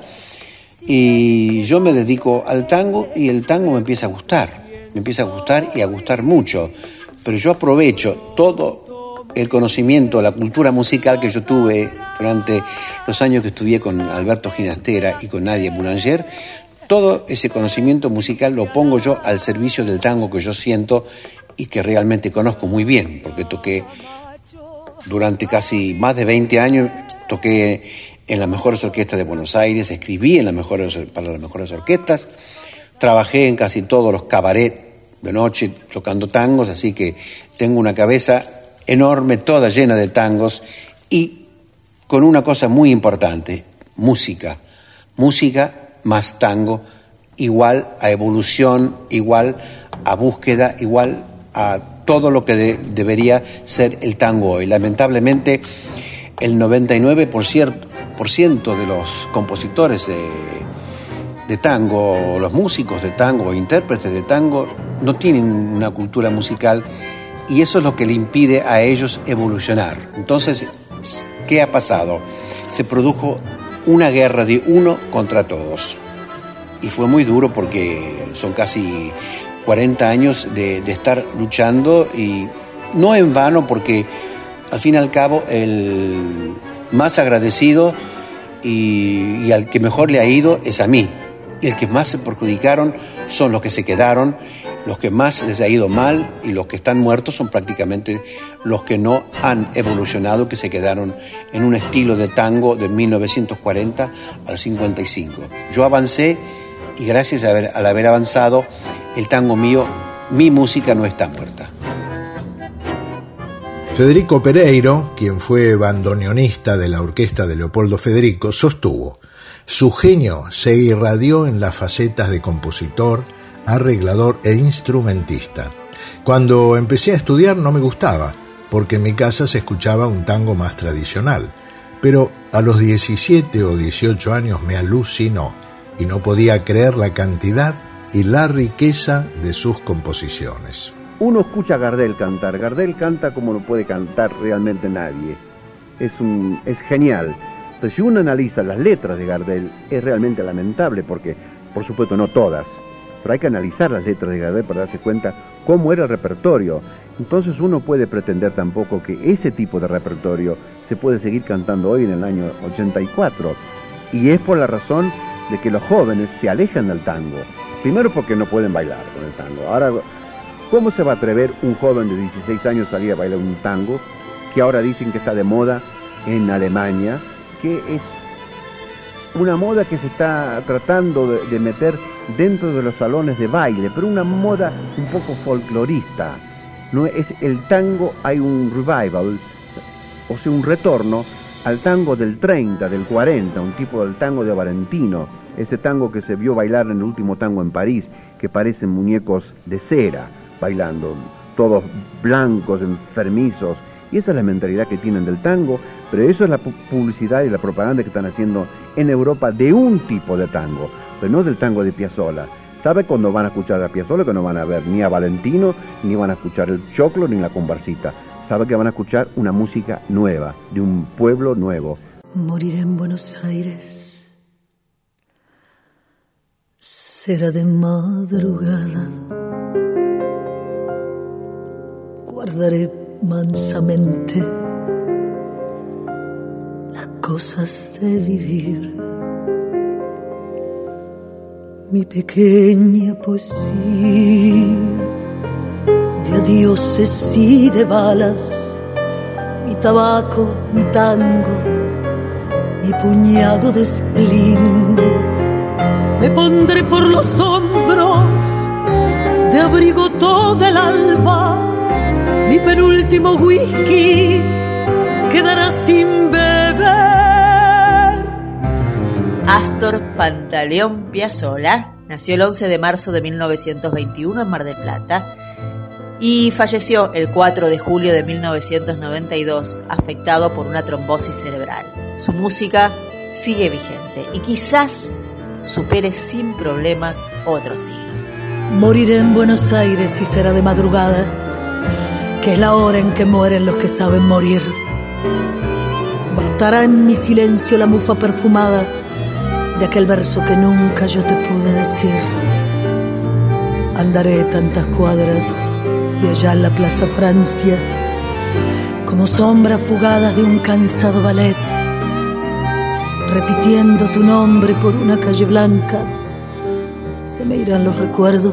y yo me dedico al tango y el tango me empieza a gustar, me empieza a gustar y a gustar mucho, pero yo aprovecho todo el conocimiento, la cultura musical que yo tuve durante los años que estudié con Alberto Ginastera y con Nadia Boulanger. Todo ese conocimiento musical lo pongo yo al servicio del tango que yo siento y que realmente conozco muy bien, porque toqué durante casi más de veinte años, toqué en las mejores orquestas de Buenos Aires, escribí en las mejores, para las mejores orquestas, trabajé en casi todos los cabarets de noche tocando tangos, así que tengo una cabeza enorme, toda llena de tangos y con una cosa muy importante, música. Música más tango, igual a evolución, igual a búsqueda, igual a todo lo que de, debería ser el tango hoy. Lamentablemente, el noventa y nueve por ciento de los compositores de, de tango, los músicos de tango, intérpretes de tango, no tienen una cultura musical y eso es lo que le impide a ellos evolucionar. Entonces, ¿qué ha pasado? Se produjo una guerra de uno contra todos. Y fue muy duro porque son casi cuarenta años de, de estar luchando y no en vano porque al fin y al cabo el más agradecido y, y al que mejor le ha ido es a mí. Y el que más se perjudicaron son los que se quedaron. Los que más les ha ido mal y los que están muertos son prácticamente los que no han evolucionado, que se quedaron en un estilo de tango de mil novecientos cuarenta al cincuenta y cinco. Yo avancé y gracias a haber, al haber avanzado, el tango mío, mi música no está muerta. Federico Pereiro, quien fue bandoneonista de la orquesta de Leopoldo Federico, sostuvo: su genio se irradió en las facetas de compositor, arreglador e instrumentista. Cuando empecé a estudiar no me gustaba, porque en mi casa se escuchaba un tango más tradicional, pero a los diecisiete o dieciocho años me alucinó y no podía creer la cantidad y la riqueza de sus composiciones. Uno escucha a Gardel cantar, Gardel canta como no puede cantar realmente nadie, es, un, es genial. Entonces, si uno analiza las letras de Gardel, es realmente lamentable porque, por supuesto, no todas, pero hay que analizar las letras de Gardel para darse cuenta cómo era el repertorio. Entonces uno puede pretender tampoco que ese tipo de repertorio se puede seguir cantando hoy en el año ochenta y cuatro. Y es por la razón de que los jóvenes se alejan del tango. Primero porque no pueden bailar con el tango. Ahora, ¿cómo se va a atrever un joven de dieciséis años a salir a bailar un tango que ahora dicen que está de moda en Alemania, que es una moda que se está tratando de, de meter dentro de los salones de baile, pero una moda un poco folclorista? No es el tango, hay un revival, o sea, un retorno al tango del treinta, del cuarenta, un tipo del tango de Valentino, ese tango que se vio bailar en el último tango en París, que parecen muñecos de cera bailando, todos blancos, enfermizos, y esa es la mentalidad que tienen del tango, pero eso es la publicidad y la propaganda que están haciendo en Europa de un tipo de tango, pero no del tango de Piazzolla. ¿Sabe cuándo van a escuchar a Piazzolla? Que no van a ver ni a Valentino, ni van a escuchar el choclo, ni la comparsita. Sabe que van a escuchar una música nueva, de un pueblo nuevo. Moriré en Buenos Aires, será de madrugada, guardaré mansamente las cosas de vivir, mi pequeña poesía de adioses y de balas, mi tabaco, mi tango, mi puñado de spleen. Me pondré por los hombros de abrigo todo el alba, mi penúltimo whisky quedará sin beber. Astor Pantaleón Piazzolla nació el once de marzo de mil novecientos veintiuno en Mar del Plata y falleció el cuatro de julio de mil novecientos noventa y dos afectado por una trombosis cerebral. Su música sigue vigente y quizás supere sin problemas otro siglo. Moriré en Buenos Aires y será de madrugada, que es la hora en que mueren los que saben morir. Brotará en mi silencio la mufa perfumada de aquel verso que nunca yo te pude decir. Andaré tantas cuadras y allá en la Plaza Francia, como sombras fugadas de un cansado ballet, repitiendo tu nombre por una calle blanca, se me irán los recuerdos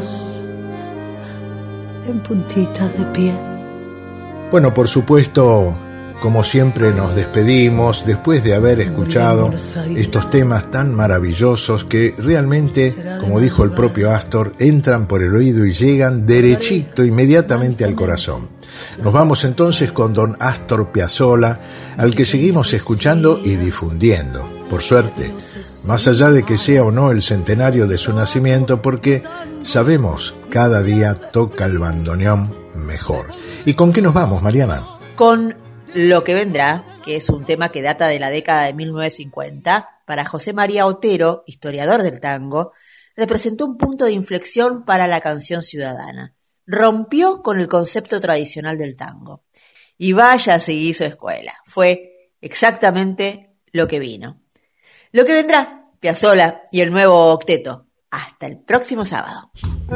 en puntitas de pie. Bueno, por supuesto, como siempre nos despedimos después de haber escuchado estos temas tan maravillosos que realmente, como dijo el propio Astor, entran por el oído y llegan derechito, inmediatamente al corazón. Nos vamos entonces con don Astor Piazzolla, al que seguimos escuchando y difundiendo, por suerte, más allá de que sea o no el centenario de su nacimiento, porque sabemos, cada día toca el bandoneón mejor. ¿Y con qué nos vamos, Mariana? Con Lo que vendrá, que es un tema que data de la década de mil novecientos cincuenta, para José María Otero, historiador del tango, representó un punto de inflexión para la canción ciudadana. Rompió con el concepto tradicional del tango. Y vaya si hizo escuela. Fue exactamente lo que vino. Lo que vendrá, Piazzolla y el nuevo octeto. Hasta el próximo sábado.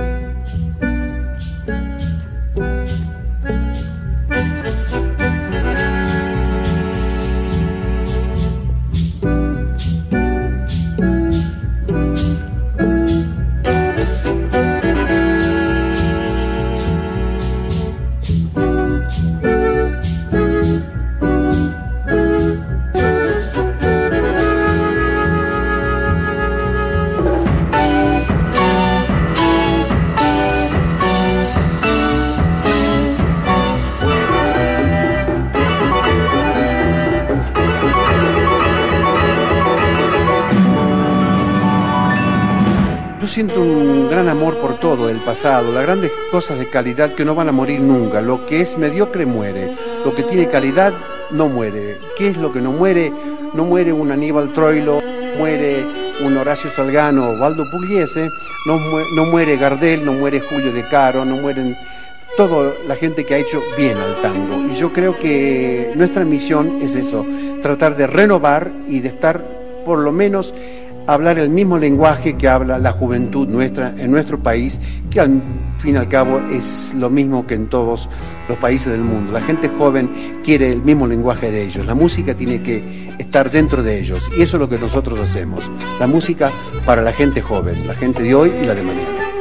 Siento un gran amor por todo el pasado, las grandes cosas de calidad que no van a morir nunca. Lo que es mediocre muere, lo que tiene calidad no muere. ¿Qué es lo que no muere? No muere un Aníbal Troilo, muere un Horacio Salgano o Waldo Pugliese, no, mu no muere Gardel, no muere Julio De Caro, no mueren toda la gente que ha hecho bien al tango. Y yo creo que nuestra misión es eso, tratar de renovar y de estar por lo menos hablar el mismo lenguaje que habla la juventud nuestra en nuestro país, que al fin y al cabo es lo mismo que en todos los países del mundo. La gente joven quiere el mismo lenguaje de ellos, la música tiene que estar dentro de ellos, y eso es lo que nosotros hacemos, la música para la gente joven, la gente de hoy y la de mañana.